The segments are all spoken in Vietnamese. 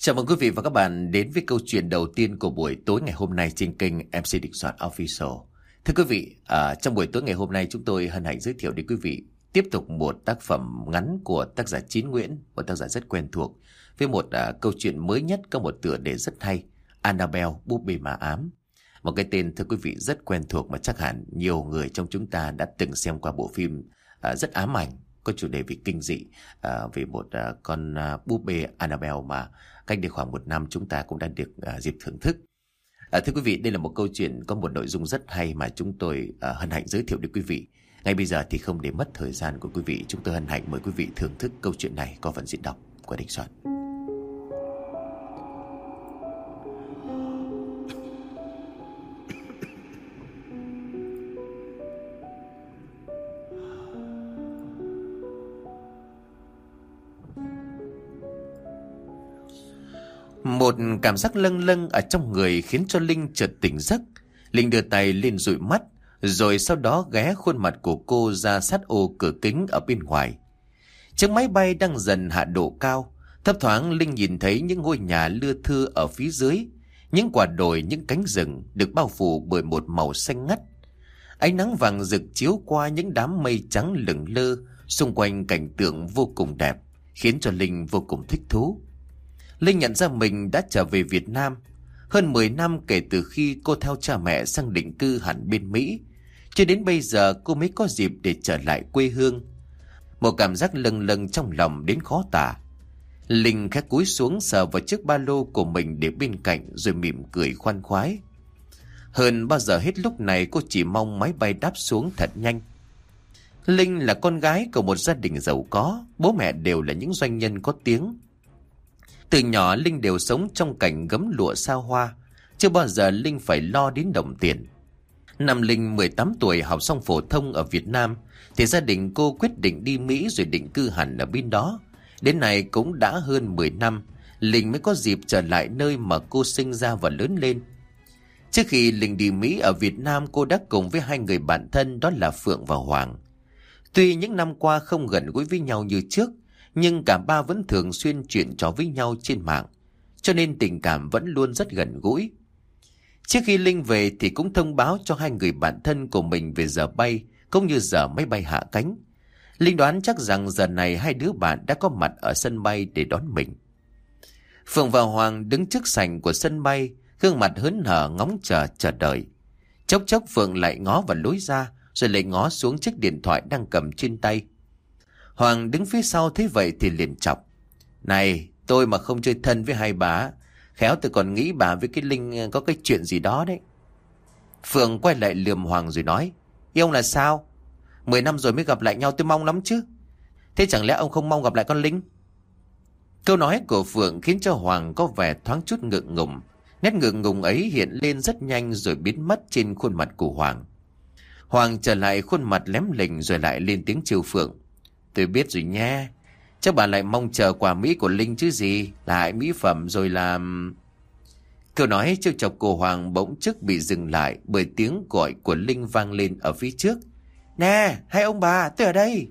Chào mừng quý vị và các bạn đến với câu chuyện đầu tiên của buổi tối ngày hôm nay trên kênh MC Định Soạn Official. Thưa quý vị, trong buổi tối ngày hôm nay chúng tôi hân hạnh giới thiệu đến quý vị tiếp tục một tác phẩm ngắn của tác giả Chín Nguyễn, một tác giả rất quen thuộc, với một câu chuyện mới nhất có một tựa đề rất hay, Annabelle, búp bê ma ám. Một cái tên thưa quý vị rất quen thuộc mà chắc hẳn nhiều người trong chúng ta đã từng xem qua bộ phim rất ám ảnh, có chủ đề về kinh dị, về một con búp bê Annabelle mà cách đây khoảng một năm chúng ta cũng đã được dịp thưởng thức. Thưa quý vị, đây là một câu chuyện có một nội dung rất hay mà chúng tôi hân hạnh giới thiệu đến quý vị. Ngay bây giờ thì không để mất thời gian của quý vị, chúng tôi hân hạnh mời quý vị thưởng thức câu chuyện này qua phần diễn đọc của Định Soạn. Một cảm giác lâng lâng ở trong người khiến cho Linh chợt tỉnh giấc. Linh đưa tay lên dụi mắt, rồi sau đó ghé khuôn mặt của cô ra sát ô cửa kính ở bên ngoài. Chiếc máy bay đang dần hạ độ cao, thấp thoáng Linh nhìn thấy những ngôi nhà lưa thưa ở phía dưới, những quả đồi, những cánh rừng được bao phủ bởi một màu xanh ngắt. Ánh nắng vàng rực chiếu qua những đám mây trắng lững lơ, xung quanh cảnh tượng vô cùng đẹp, khiến cho Linh vô cùng thích thú. Linh nhận ra mình đã trở về Việt Nam. Hơn 10 năm kể từ khi cô theo cha mẹ sang định cư hẳn bên Mỹ, cho đến bây giờ cô mới có dịp để trở lại quê hương. Một cảm giác lâng lâng trong lòng đến khó tả. Linh khẽ cúi xuống sờ vào chiếc ba lô của mình để bên cạnh rồi mỉm cười khoan khoái. Hơn bao giờ hết lúc này cô chỉ mong máy bay đáp xuống thật nhanh. Linh là con gái của một gia đình giàu có, bố mẹ đều là những doanh nhân có tiếng. Từ nhỏ Linh đều sống trong cảnh gấm lụa xa hoa, chưa bao giờ Linh phải lo đến đồng tiền. Năm Linh 18 tuổi học xong phổ thông ở Việt Nam thì gia đình cô quyết định đi Mỹ rồi định cư hẳn ở bên đó. Đến nay cũng đã hơn 10 năm, Linh mới có dịp trở lại nơi mà cô sinh ra và lớn lên. Trước khi Linh đi Mỹ ở Việt Nam, cô đã cùng với hai người bạn thân đó là Phượng và Hoàng. Tuy những năm qua không gần gũi với nhau như trước, nhưng cả ba vẫn thường xuyên chuyện trò với nhau trên mạng, cho nên tình cảm vẫn luôn rất gần gũi. Trước khi Linh về thì cũng thông báo cho hai người bạn thân của mình về giờ bay cũng như giờ máy bay hạ cánh. Linh đoán chắc rằng giờ này hai đứa bạn đã có mặt ở sân bay để đón mình. Phượng và Hoàng đứng trước sảnh của sân bay, gương mặt hớn hở ngóng chờ đợi. Chốc chốc Phượng lại ngó vào lối ra, rồi lại ngó xuống chiếc điện thoại đang cầm trên tay. Hoàng đứng phía sau thấy vậy thì liền chọc: "Này, tôi mà không chơi thân với hai bà, khéo tôi còn nghĩ bà với cái Linh có cái chuyện gì đó đấy." Phượng quay lại lườm Hoàng rồi nói: "Yêu ông là sao? 10 năm rồi mới gặp lại nhau, tôi mong lắm chứ. Thế chẳng lẽ ông không mong gặp lại con Linh?" Câu nói của Phượng khiến cho Hoàng có vẻ thoáng chút ngượng ngùng. Nét ngượng ngùng ấy hiện lên rất nhanh rồi biến mất trên khuôn mặt của Hoàng. Hoàng trở lại khuôn mặt lém lỉnh rồi lại lên tiếng trêu Phượng: "Tôi biết rồi nha. Chắc bà lại mong chờ quà Mỹ của Linh chứ gì, lại mỹ phẩm rồi làm..." Câu nói trêu chọc của Hoàng bỗng chốc bị dừng lại bởi tiếng gọi của Linh vang lên ở phía trước: "Nè, hai ông bà, tôi ở đây."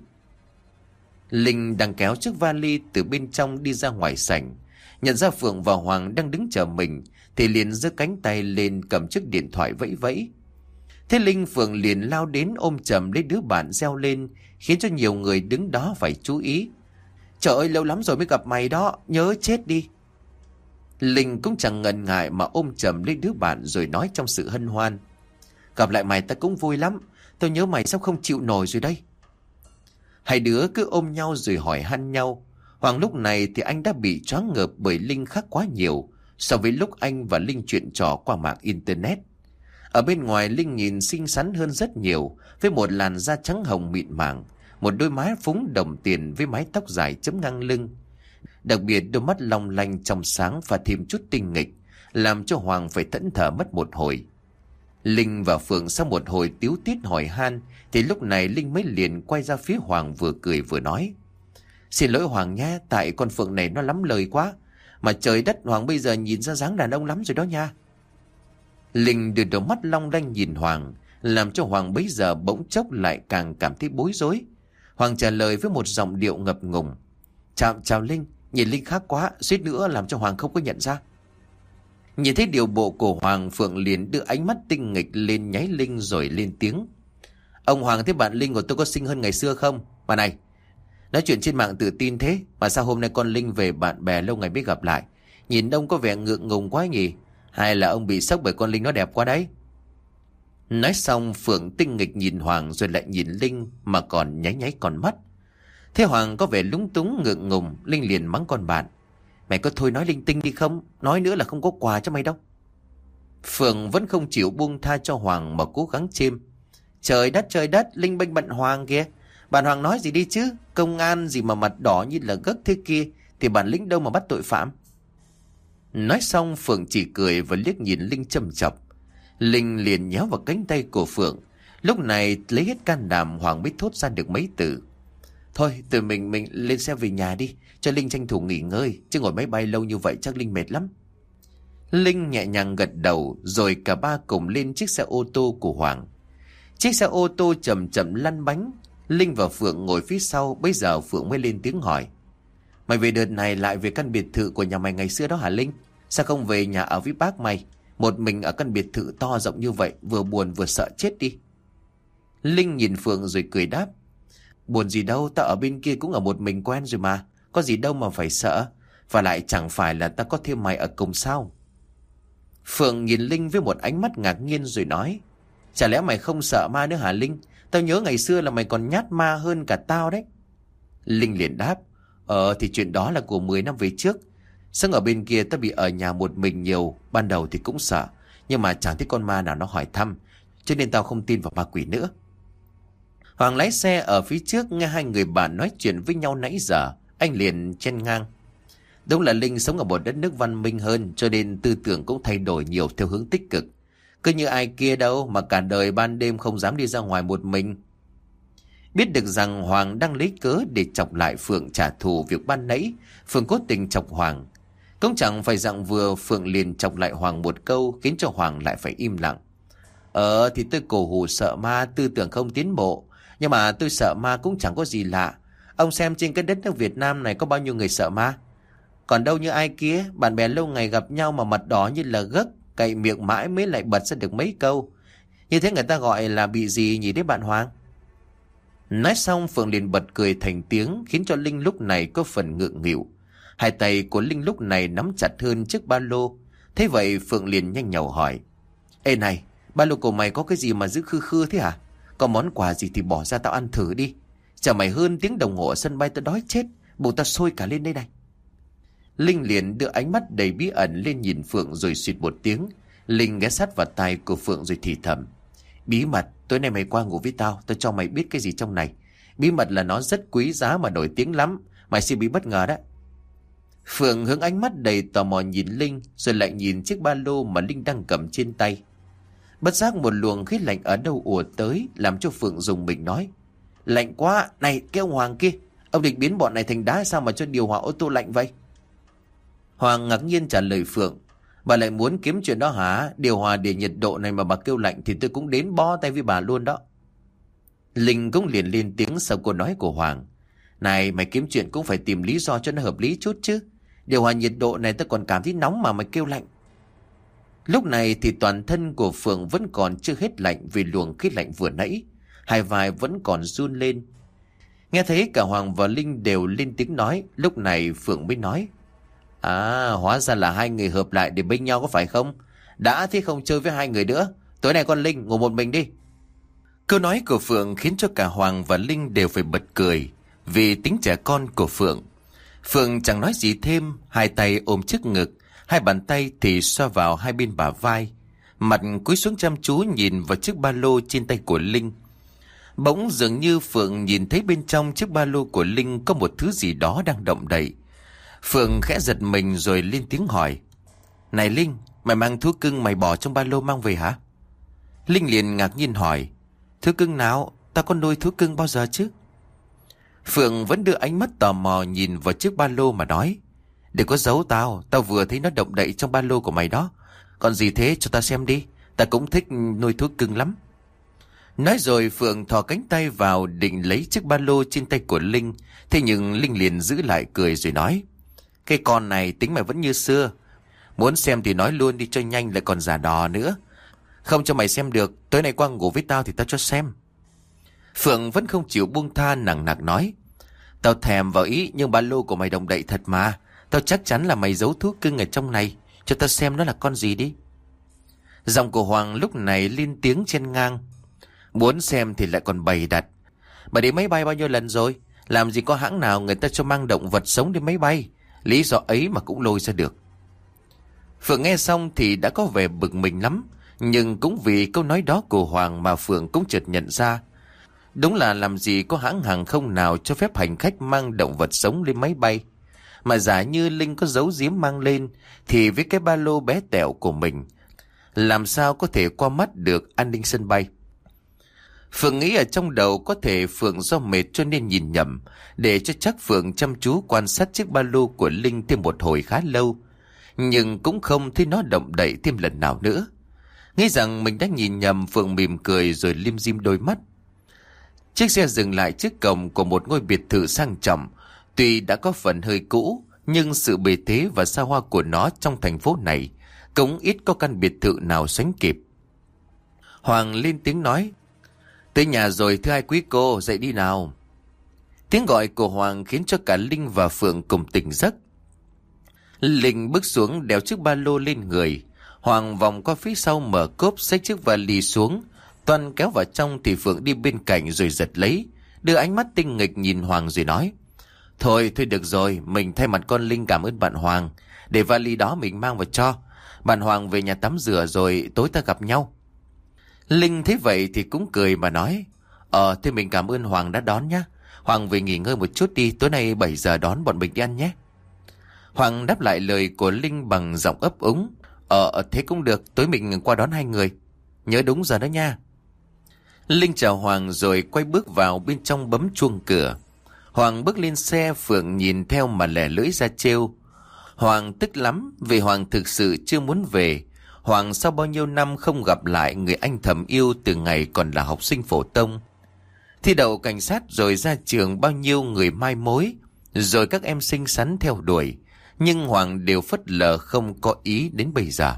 Linh đang kéo chiếc vali từ bên trong đi ra ngoài sảnh, nhận ra Phượng và Hoàng đang đứng chờ mình thì liền giơ cánh tay lên cầm chiếc điện thoại vẫy vẫy. Thế Linh Phượng liền lao đến ôm chầm lấy đứa bạn reo lên, khiến cho nhiều người đứng đó phải chú ý: "Trời ơi, lâu lắm rồi mới gặp mày đó, nhớ chết đi." Linh cũng chẳng ngần ngại mà ôm chầm lấy đứa bạn rồi nói trong sự hân hoan: "Gặp lại mày ta cũng vui lắm, tôi nhớ mày sắp không chịu nổi rồi đây." Hai đứa cứ ôm nhau rồi hỏi han nhau. Hoàng lúc này thì anh đã bị choáng ngợp bởi Linh khác quá nhiều so với lúc anh và Linh chuyện trò qua mạng internet. Ở bên ngoài Linh nhìn xinh xắn hơn rất nhiều, với một làn da trắng hồng mịn màng, một đôi má phúng đồng tiền với mái tóc dài chấm ngang lưng. Đặc biệt đôi mắt long lanh trong sáng và thêm chút tinh nghịch, làm cho Hoàng phải thẫn thờ mất một hồi. Linh và Phượng sau một hồi tíu tít hỏi han thì lúc này Linh mới liền quay ra phía Hoàng vừa cười vừa nói: "Xin lỗi Hoàng nha, tại con Phượng này nó lắm lời quá. Mà trời đất, Hoàng bây giờ nhìn ra dáng đàn ông lắm rồi đó nha." Linh đưa đôi mắt long lanh nhìn Hoàng, làm cho Hoàng bấy giờ bỗng chốc lại càng cảm thấy bối rối. Hoàng trả lời với một giọng điệu ngập ngùng: Chào Linh, Nhìn Linh khác quá, suýt nữa làm cho Hoàng không có nhận ra. Nhìn thấy điều bộ của Hoàng, Phượng liền đưa ánh mắt tinh nghịch lên nháy Linh rồi lên tiếng. Ông Hoàng thấy bạn Linh của tôi có xinh hơn ngày xưa không? Mà này, nói chuyện trên mạng tự tin thế, mà sao hôm nay con Linh về bạn bè lâu ngày mới gặp lại? Nhìn ông có vẻ ngượng ngùng quá nhỉ? Hay là ông bị sốc bởi con Linh nó đẹp quá đấy? Nói xong Phượng tinh nghịch nhìn Hoàng rồi lại nhìn Linh mà còn nháy nháy con mắt. Thế Hoàng có vẻ lúng túng ngượng ngùng. Linh liền mắng con bạn. Mày có thôi nói linh tinh đi không? Nói nữa là không có quà cho mày đâu. Phượng vẫn không chịu buông tha cho Hoàng mà cố gắng chêm. Trời đất, Linh bênh bận Hoàng kìa. Bạn Hoàng nói gì đi chứ? Công an gì mà mặt đỏ như là gấc thế kia, thì bản lĩnh đâu mà bắt tội phạm. Nói xong Phượng chỉ cười và liếc nhìn Linh châm chọc. Linh liền nhéo vào cánh tay của Phượng. Lúc này lấy hết can đảm, Hoàng mới thốt ra được mấy từ. Thôi tụi mình lên xe về nhà đi, cho Linh tranh thủ nghỉ ngơi, chứ ngồi máy bay lâu như vậy chắc Linh mệt lắm. Linh nhẹ nhàng gật đầu rồi cả ba cùng lên chiếc xe ô tô của Hoàng. Chiếc xe ô tô chậm chậm lăn bánh. Linh và Phượng ngồi phía sau. Bây giờ Phượng mới lên tiếng hỏi. Mày về đợt này lại về căn biệt thự của nhà mày ngày xưa đó hả Linh? Sao không về nhà ở với bác mày? Một mình ở căn biệt thự to rộng như vậy, vừa buồn vừa sợ chết đi. Linh nhìn Phượng rồi cười đáp. Buồn gì đâu, ta ở bên kia cũng ở một mình quen rồi mà. Có gì đâu mà phải sợ. Và lại chẳng phải là ta có thêm mày ở cùng sao? Phượng nhìn Linh với một ánh mắt ngạc nhiên rồi nói. Chả lẽ mày không sợ ma nữa hả Linh? Tao nhớ ngày xưa là mày còn nhát ma hơn cả tao đấy. Linh liền đáp. Thì chuyện đó là của 10 năm về trước. Sáng ở bên kia tao bị ở nhà một mình nhiều. Ban đầu thì cũng sợ, nhưng mà chẳng thấy con ma nào nó hỏi thăm, cho nên tao không tin vào ma quỷ nữa. Hoàng lái xe ở phía trước nghe hai người bạn nói chuyện với nhau nãy giờ. Anh liền chen ngang. Đúng là Linh sống ở một đất nước văn minh hơn, cho nên tư tưởng cũng thay đổi nhiều theo hướng tích cực. Cứ như ai kia đâu mà cả đời ban đêm không dám đi ra ngoài một mình. Biết được rằng Hoàng đang lấy cớ để chọc lại Phượng trả thù việc ban nãy Phượng cố tình chọc Hoàng. Cũng chẳng phải rằng vừa Phượng liền chọc lại Hoàng một câu khiến cho Hoàng lại phải im lặng. Thì tôi cổ hủ sợ ma, tư tưởng không tiến bộ. Nhưng mà tôi sợ ma cũng chẳng có gì lạ. Ông xem trên cái đất nước Việt Nam này có bao nhiêu người sợ ma. Còn đâu như ai kia, bạn bè lâu ngày gặp nhau mà mặt đỏ như là gấc, cậy miệng mãi mới lại bật ra được mấy câu. Như thế người ta gọi là bị gì nhỉ đấy bạn Hoàng? Nói xong Phượng liền bật cười thành tiếng, khiến cho Linh lúc này có phần ngượng nghịu. Hai tay của Linh lúc này nắm chặt hơn chiếc ba lô. Thế vậy Phượng liền nhanh nhảu hỏi. Ê này, ba lô của mày có cái gì mà giữ khư khư thế hả? Có món quà gì thì bỏ ra tao ăn thử đi. Chả mày hơn tiếng đồng hồ ở sân bay tao đói chết, bụng tao sôi cả lên đây này. Linh liền đưa ánh mắt đầy bí ẩn lên nhìn Phượng rồi suýt một tiếng. Linh ghé sát vào tai của Phượng rồi thì thầm. Bí mật, tối nay mày qua ngủ với tao cho mày biết cái gì trong này. Bí mật là nó rất quý giá mà nổi tiếng lắm, mày sẽ bị bất ngờ đó. Phượng hướng ánh mắt đầy tò mò nhìn Linh, rồi lại nhìn chiếc ba lô mà Linh đang cầm trên tay. Bất giác một luồng khí lạnh ở đâu ùa tới, làm cho Phượng rùng mình nói. Lạnh quá, này cái ông Hoàng kia, ông định biến bọn này thành đá sao mà cho điều hòa ô tô lạnh vậy? Hoàng ngạc nhiên trả lời Phượng. Bà lại muốn kiếm chuyện đó hả? Điều hòa để nhiệt độ này mà bà kêu lạnh thì tôi cũng đến bó tay với bà luôn đó. Linh cũng liền lên tiếng sau câu nói của Hoàng. Này mày kiếm chuyện cũng phải tìm lý do cho nó hợp lý chút chứ. Điều hòa nhiệt độ này tôi còn cảm thấy nóng mà mày kêu lạnh. Lúc này thì toàn thân của Phượng vẫn còn chưa hết lạnh vì luồng khí lạnh vừa nãy. Hai vai vẫn còn run lên. Nghe thấy cả Hoàng và Linh đều lên tiếng nói. Lúc này Phượng mới nói. Hóa ra là hai người hợp lại để bênh nhau có phải không? Đã thế không chơi với hai người nữa. Tối nay con Linh ngủ một mình đi. Câu nói của Phượng khiến cho cả Hoàng và Linh đều phải bật cười vì tính trẻ con của Phượng. Phượng chẳng nói gì thêm, hai tay ôm trước ngực, hai bàn tay thì xoa vào hai bên bả vai, mặt cúi xuống chăm chú nhìn vào chiếc ba lô trên tay của Linh. Bỗng dường như Phượng nhìn thấy bên trong chiếc ba lô của Linh có một thứ gì đó đang động đậy. Phượng khẽ giật mình rồi lên tiếng hỏi. Này Linh, mày mang thú cưng mày bỏ trong ba lô mang về hả? Linh liền ngạc nhiên hỏi. Thú cưng nào? Tao có nuôi thú cưng bao giờ chứ? Phượng vẫn đưa ánh mắt tò mò nhìn vào chiếc ba lô mà nói. Đừng có giấu tao, tao vừa thấy nó động đậy trong ba lô của mày đó. Còn gì thế cho tao xem đi, tao cũng thích nuôi thú cưng lắm. Nói rồi Phượng thò cánh tay vào định lấy chiếc ba lô trên tay của Linh. Thế nhưng Linh liền giữ lại cười rồi nói. Cái con này tính mày vẫn như xưa. Muốn xem thì nói luôn đi cho nhanh, lại còn giả đò nữa. Không cho mày xem được, tối nay qua ngủ với tao thì tao cho xem. Phượng vẫn không chịu buông tha, nặng nặc nói. Tao thèm vào ý, nhưng ba lô của mày đồng đậy thật mà. Tao chắc chắn là mày giấu thú cưng ở trong này. Cho tao xem nó là con gì đi. Giọng của Hoàng lúc này lên tiếng chen ngang. Muốn xem thì lại còn bày đặt. Mày đi máy bay bao nhiêu lần rồi? Làm gì có hãng nào người ta cho mang động vật sống đi máy bay. Lý do ấy mà cũng lôi ra được. Phượng nghe xong thì đã có vẻ bực mình lắm. Nhưng cũng vì câu nói đó của Hoàng mà Phượng cũng chợt nhận ra. Đúng là làm gì có hãng hàng không nào cho phép hành khách mang động vật sống lên máy bay. Mà giả như Linh có giấu giếm mang lên, thì với cái ba lô bé tẹo của mình, làm sao có thể qua mắt được an ninh sân bay. Phượng nghĩ ở trong đầu có thể Phượng do mệt cho nên nhìn nhầm. Để cho chắc Phượng chăm chú quan sát chiếc ba lô của Linh thêm một hồi khá lâu. Nhưng cũng không thấy nó động đậy thêm lần nào nữa. Nghĩ rằng mình đã nhìn nhầm, Phượng mỉm cười rồi lim dim đôi mắt. Chiếc xe dừng lại trước cổng của một ngôi biệt thự sang trọng. Tuy đã có phần hơi cũ, nhưng sự bề thế và xa hoa của nó trong thành phố này cũng ít có căn biệt thự nào sánh kịp. Hoàng lên tiếng nói. Tới nhà rồi thưa hai quý cô, dậy đi nào. Tiếng gọi của Hoàng khiến cho cả Linh và Phượng cùng tỉnh giấc. Linh bước xuống đeo chiếc ba lô lên người. Hoàng vòng qua phía sau mở cốp xách chiếc vali xuống. Toan kéo vào trong thì Phượng đi bên cạnh rồi giật lấy. Đưa ánh mắt tinh nghịch nhìn Hoàng rồi nói. Thôi được rồi, mình thay mặt con Linh cảm ơn bạn Hoàng. Để vali đó mình mang vào cho. Bạn Hoàng về nhà tắm rửa rồi tối ta gặp nhau. Linh thấy vậy thì cũng cười mà nói. Thế mình cảm ơn Hoàng đã đón nhé. Hoàng về nghỉ ngơi một chút đi, tối nay 7 giờ đón bọn mình đi ăn nhé. Hoàng đáp lại lời của Linh bằng giọng ấp úng. Thế cũng được, tối mình qua đón hai người. Nhớ đúng giờ đó nha. Linh chào Hoàng rồi quay bước vào bên trong bấm chuông cửa. Hoàng bước lên xe, Phượng nhìn theo mà lẻ lưỡi ra trêu. Hoàng tức lắm vì Hoàng thực sự chưa muốn về. Hoàng sau bao nhiêu năm không gặp lại người anh thầm yêu từ ngày còn là học sinh phổ thông. Thi đậu cảnh sát rồi ra trường, bao nhiêu người mai mối, rồi các em xinh xắn theo đuổi. Nhưng Hoàng đều phớt lờ không có ý đến bây giờ.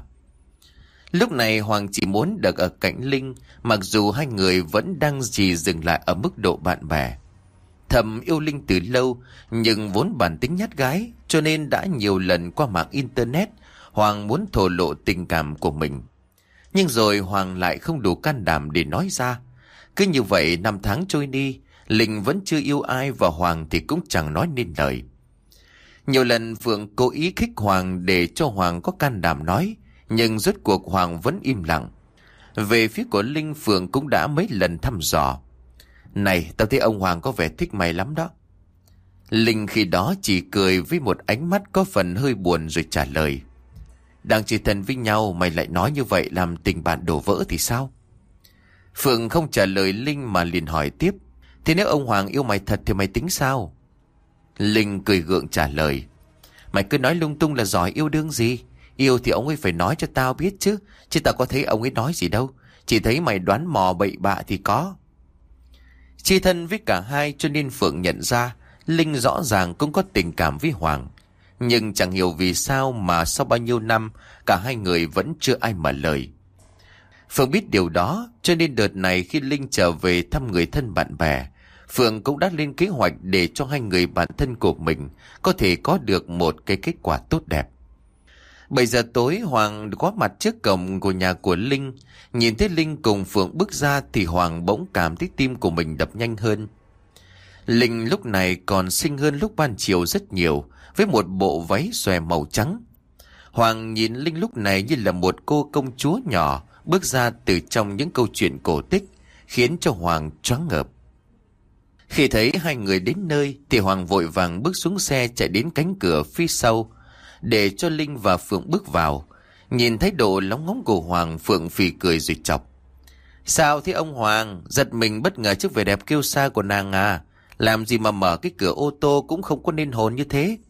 Lúc này Hoàng chỉ muốn được ở cạnh Linh, mặc dù hai người vẫn đang chỉ dừng lại ở mức độ bạn bè. Thầm yêu Linh từ lâu, nhưng vốn bản tính nhát gái, cho nên đã nhiều lần qua mạng internet, Hoàng muốn thổ lộ tình cảm của mình. Nhưng rồi Hoàng lại không đủ can đảm để nói ra. Cứ như vậy năm tháng trôi đi, Linh vẫn chưa yêu ai và Hoàng thì cũng chẳng nói nên lời. Nhiều lần Phượng cố ý khích Hoàng để cho Hoàng có can đảm nói, nhưng rốt cuộc Hoàng vẫn im lặng. Về phía của Linh, Phượng cũng đã mấy lần thăm dò. Này, tao thấy ông Hoàng có vẻ thích mày lắm đó. Linh khi đó chỉ cười với một ánh mắt có phần hơi buồn rồi trả lời. Đang chơi thân với nhau mày lại nói như vậy, làm tình bạn đổ vỡ thì sao? Phượng không trả lời Linh mà liền hỏi tiếp. Thế nếu ông Hoàng yêu mày thật thì mày tính sao? Linh cười gượng trả lời. Mày cứ nói lung tung là giỏi yêu đương gì. Yêu thì ông ấy phải nói cho tao biết chứ. Chứ tao có thấy ông ấy nói gì đâu. Chỉ thấy mày đoán mò bậy bạ thì có. Chia thân với cả hai cho nên Phượng nhận ra Linh rõ ràng cũng có tình cảm với Hoàng. Nhưng chẳng hiểu vì sao mà sau bao nhiêu năm cả hai người vẫn chưa ai mở lời. Phượng biết điều đó cho nên đợt này khi Linh trở về thăm người thân bạn bè, Phượng cũng đã lên kế hoạch để cho hai người bạn thân của mình có thể có được một cái kết quả tốt đẹp. 7 giờ tối Hoàng có mặt trước cổng của nhà của Linh. Nhìn thấy Linh cùng Phượng bước ra thì Hoàng bỗng cảm thấy tim của mình đập nhanh hơn. Linh lúc này còn xinh hơn lúc ban chiều rất nhiều, với một bộ váy xòe màu trắng. Hoàng nhìn Linh lúc này như là một cô công chúa nhỏ bước ra từ trong những câu chuyện cổ tích, khiến cho Hoàng choáng ngợp. Khi thấy hai người đến nơi thì Hoàng vội vàng bước xuống xe chạy đến cánh cửa phía sau để cho Linh và Phượng bước vào. Nhìn thái độ lóng ngóng của Hoàng, Phượng phì cười rồi chọc. Sao thế ông Hoàng? Giật mình bất ngờ trước vẻ đẹp kiêu sa của nàng à? Làm gì mà mở cái cửa ô tô cũng không có nên hồn như thế?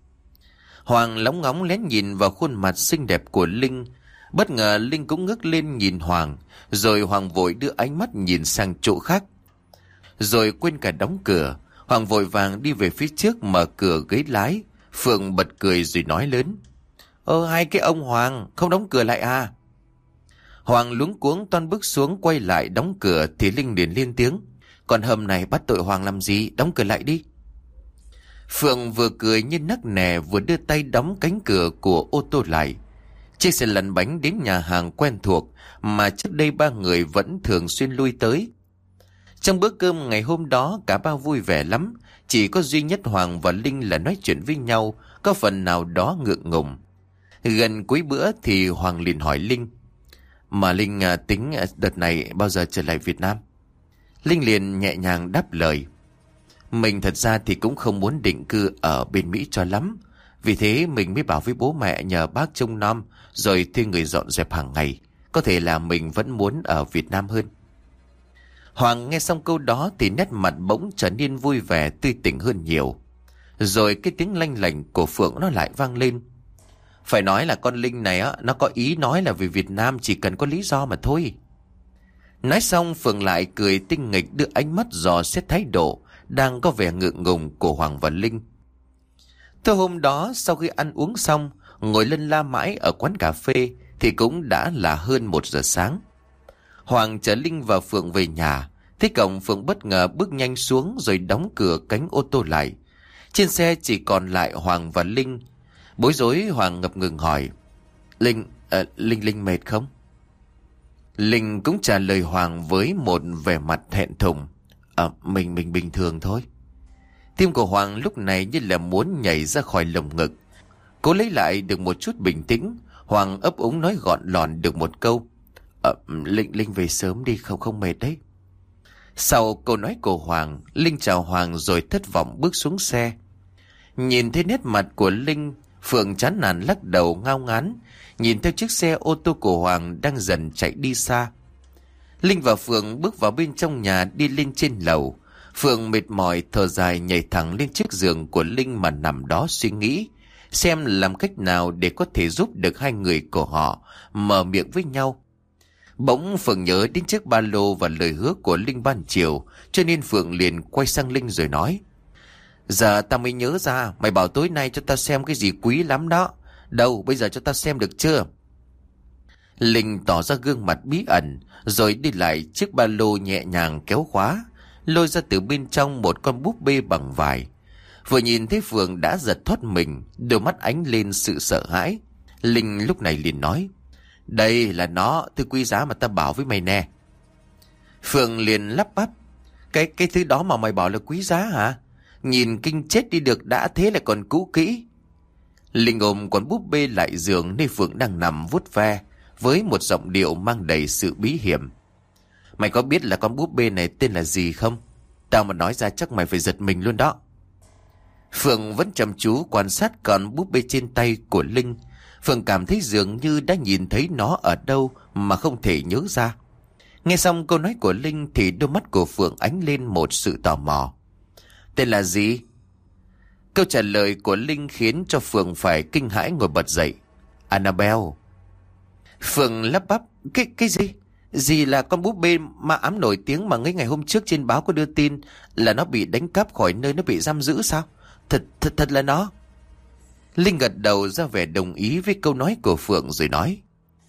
Hoàng lóng ngóng lén nhìn vào khuôn mặt xinh đẹp của Linh. Bất ngờ Linh cũng ngước lên nhìn Hoàng, rồi Hoàng vội đưa ánh mắt nhìn sang chỗ khác. Rồi quên cả đóng cửa, Hoàng vội vàng đi về phía trước mở cửa ghế lái. Phượng bật cười rồi nói lớn. Hai cái ông Hoàng không đóng cửa lại à? Hoàng luống cuống toan bước xuống quay lại đóng cửa thì Linh liền lên tiếng. Còn hôm này bắt tội Hoàng làm gì, đóng cửa lại đi. Phượng vừa cười như nắc nẻ vừa đưa tay đóng cánh cửa của ô tô lại. Chiếc xe lăn bánh đến nhà hàng quen thuộc mà trước đây ba người vẫn thường xuyên lui tới. Trong bữa cơm ngày hôm đó cả ba vui vẻ lắm. Chỉ có duy nhất Hoàng và Linh là nói chuyện với nhau có phần nào đó ngượng ngùng. Gần cuối bữa thì Hoàng liền hỏi Linh. Mà Linh tính đợt này bao giờ trở lại Việt Nam? Linh liền nhẹ nhàng đáp lời. Mình thật ra thì cũng không muốn định cư ở bên Mỹ cho lắm. Vì thế mình mới bảo với bố mẹ nhờ bác trông nom rồi thuê người dọn dẹp hàng ngày. Có thể là mình vẫn muốn ở Việt Nam hơn. Hoàng nghe xong câu đó thì nét mặt bỗng trở nên vui vẻ tươi tỉnh hơn nhiều. Rồi cái tiếng lanh lảnh của Phượng nó lại vang lên. Phải nói là con Linh này á, nó có ý nói là về Việt Nam chỉ cần có lý do mà thôi. Nói xong Phượng lại cười tinh nghịch đưa ánh mắt dò xét thái độ đang có vẻ ngượng ngùng của Hoàng và Linh. Thôi hôm đó sau khi ăn uống xong, ngồi lân la mãi ở quán cà phê thì cũng đã là hơn 1 giờ sáng. Hoàng chở Linh và Phượng về nhà. Thế cổng Phượng bất ngờ bước nhanh xuống rồi đóng cửa cánh ô tô lại. Trên xe chỉ còn lại Hoàng và Linh. Bối rối Hoàng ngập ngừng hỏi. Linh mệt không? Linh cũng trả lời Hoàng với một vẻ mặt thẹn thùng. Mình bình thường thôi. Tim của Hoàng lúc này như là muốn nhảy ra khỏi lồng ngực. Cố lấy lại được một chút bình tĩnh, Hoàng ấp úng nói gọn lọn được một câu. Linh về sớm đi, không mệt đấy. Sau câu nói của Hoàng, Linh chào Hoàng rồi thất vọng bước xuống xe. Nhìn thấy nét mặt của Linh, Phượng chán nản lắc đầu ngao ngán, nhìn theo chiếc xe ô tô của Hoàng đang dần chạy đi xa. Linh và Phượng bước vào bên trong nhà đi lên trên lầu. Phượng mệt mỏi thở dài nhảy thẳng lên chiếc giường của Linh mà nằm đó suy nghĩ, xem làm cách nào để có thể giúp được hai người của họ mở miệng với nhau. Bỗng Phượng nhớ đến chiếc ba lô và lời hứa của Linh ban chiều, cho nên Phượng liền quay sang Linh rồi nói. Giờ tao mới nhớ ra, mày bảo tối nay cho tao xem cái gì quý lắm đó. Đâu, bây giờ cho tao xem được chưa? Linh tỏ ra gương mặt bí ẩn, rồi đi lại chiếc ba lô nhẹ nhàng kéo khóa, lôi ra từ bên trong một con búp bê bằng vải. Vừa nhìn thấy Phượng đã giật thoát mình, đôi mắt ánh lên sự sợ hãi. Linh lúc này liền nói. Đây là nó, thứ quý giá mà ta bảo với mày nè. Phượng liền lắp bắp. Cái thứ đó mà mày bảo là quý giá hả? Nhìn kinh chết đi được đã thế lại còn cũ kỹ. Linh ôm con búp bê lại giường nơi Phượng đang nằm vuốt ve, với một giọng điệu mang đầy sự bí hiểm. Mày có biết là con búp bê này tên là gì không? Tao mà nói ra chắc mày phải giật mình luôn đó. Phượng vẫn chăm chú quan sát con búp bê trên tay của Linh. Phượng cảm thấy dường như đã nhìn thấy nó ở đâu mà không thể nhớ ra. Nghe xong câu nói của Linh thì đôi mắt của Phượng ánh lên một sự tò mò. Tên là gì? Câu trả lời của Linh khiến cho Phượng phải kinh hãi ngồi bật dậy. Annabelle. Phượng lắp bắp. Cái gì? Gì là con búp bê ma ám nổi tiếng mà ngày hôm trước trên báo có đưa tin là nó bị đánh cắp khỏi nơi nó bị giam giữ sao? Thật là nó. Linh gật đầu ra vẻ đồng ý với câu nói của Phượng rồi nói.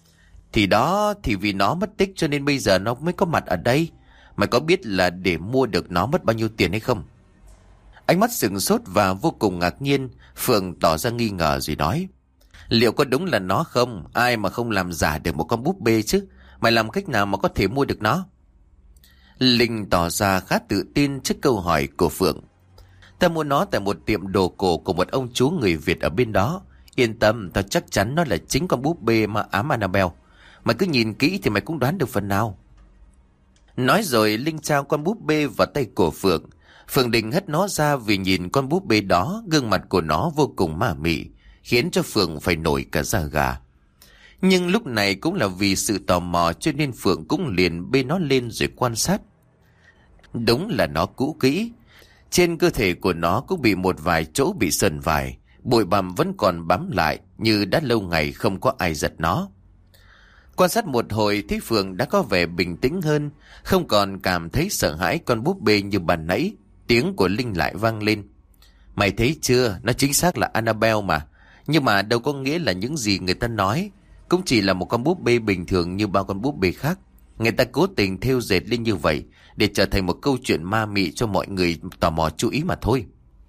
Thì vì nó mất tích cho nên bây giờ nó mới có mặt ở đây. Mày có biết là để mua được nó mất bao nhiêu tiền hay không? Ánh mắt sửng sốt và vô cùng ngạc nhiên, Phượng tỏ ra nghi ngờ rồi nói. Liệu có đúng là nó không? Ai mà không làm giả được một con búp bê chứ? Mày làm cách nào mà có thể mua được nó? Linh tỏ ra khá tự tin trước câu hỏi của Phượng. Ta mua nó tại một tiệm đồ cổ của một ông chú người Việt ở bên đó. Yên tâm, tao chắc chắn nó là chính con búp bê mà ám Annabelle. Mày cứ nhìn kỹ thì mày cũng đoán được phần nào. Nói rồi Linh trao con búp bê vào tay của Phượng. Phượng định hất nó ra vì nhìn con búp bê đó, gương mặt của nó vô cùng ma mị, khiến cho Phượng phải nổi cả da gà. Nhưng lúc này cũng là vì sự tò mò cho nên Phượng cũng liền bê nó lên rồi quan sát. Đúng là nó cũ kỹ. Trên cơ thể của nó cũng bị một vài chỗ bị sờn vải, bụi bặm vẫn còn bám lại như đã lâu ngày không có ai giật nó. Quan sát một hồi thấy Phượng đã có vẻ bình tĩnh hơn, không còn cảm thấy sợ hãi con búp bê như ban nãy. Tiếng của Linh lại vang lên. Mày thấy chưa, nó chính xác là Annabelle mà. Nhưng mà đâu có nghĩa là những gì người ta nói. Cũng chỉ là một con búp bê bình thường như bao con búp bê khác. Người ta cố tình thêu dệt lên như vậy để trở thành một câu chuyện ma mị cho mọi người tò mò chú ý mà thôi.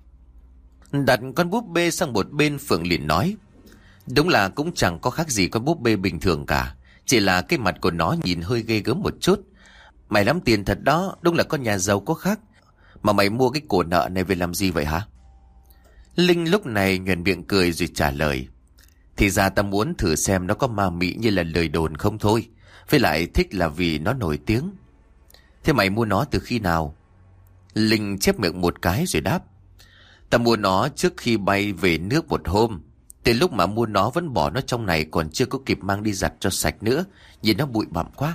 Đặt con búp bê sang một bên, Phượng liền nói: đúng là cũng chẳng có khác gì con búp bê bình thường cả. Chỉ là cái mặt của nó nhìn hơi ghê gớm một chút. Mày lắm tiền thật đó, đúng là con nhà giàu có khác. Mà mày mua cái cổ nợ này về làm gì vậy hả? Linh lúc này nhoẻn miệng cười rồi trả lời: thì ra ta muốn thử xem nó có ma mị như là lời đồn không thôi. Với lại thích là vì nó nổi tiếng. Thế mày mua nó từ khi nào? Linh chép miệng một cái rồi đáp: ta mua nó trước khi bay về nước một hôm. Từ lúc mà mua nó vẫn bỏ nó trong này, còn chưa có kịp mang đi giặt cho sạch nữa. Nhìn nó bụi bặm quá.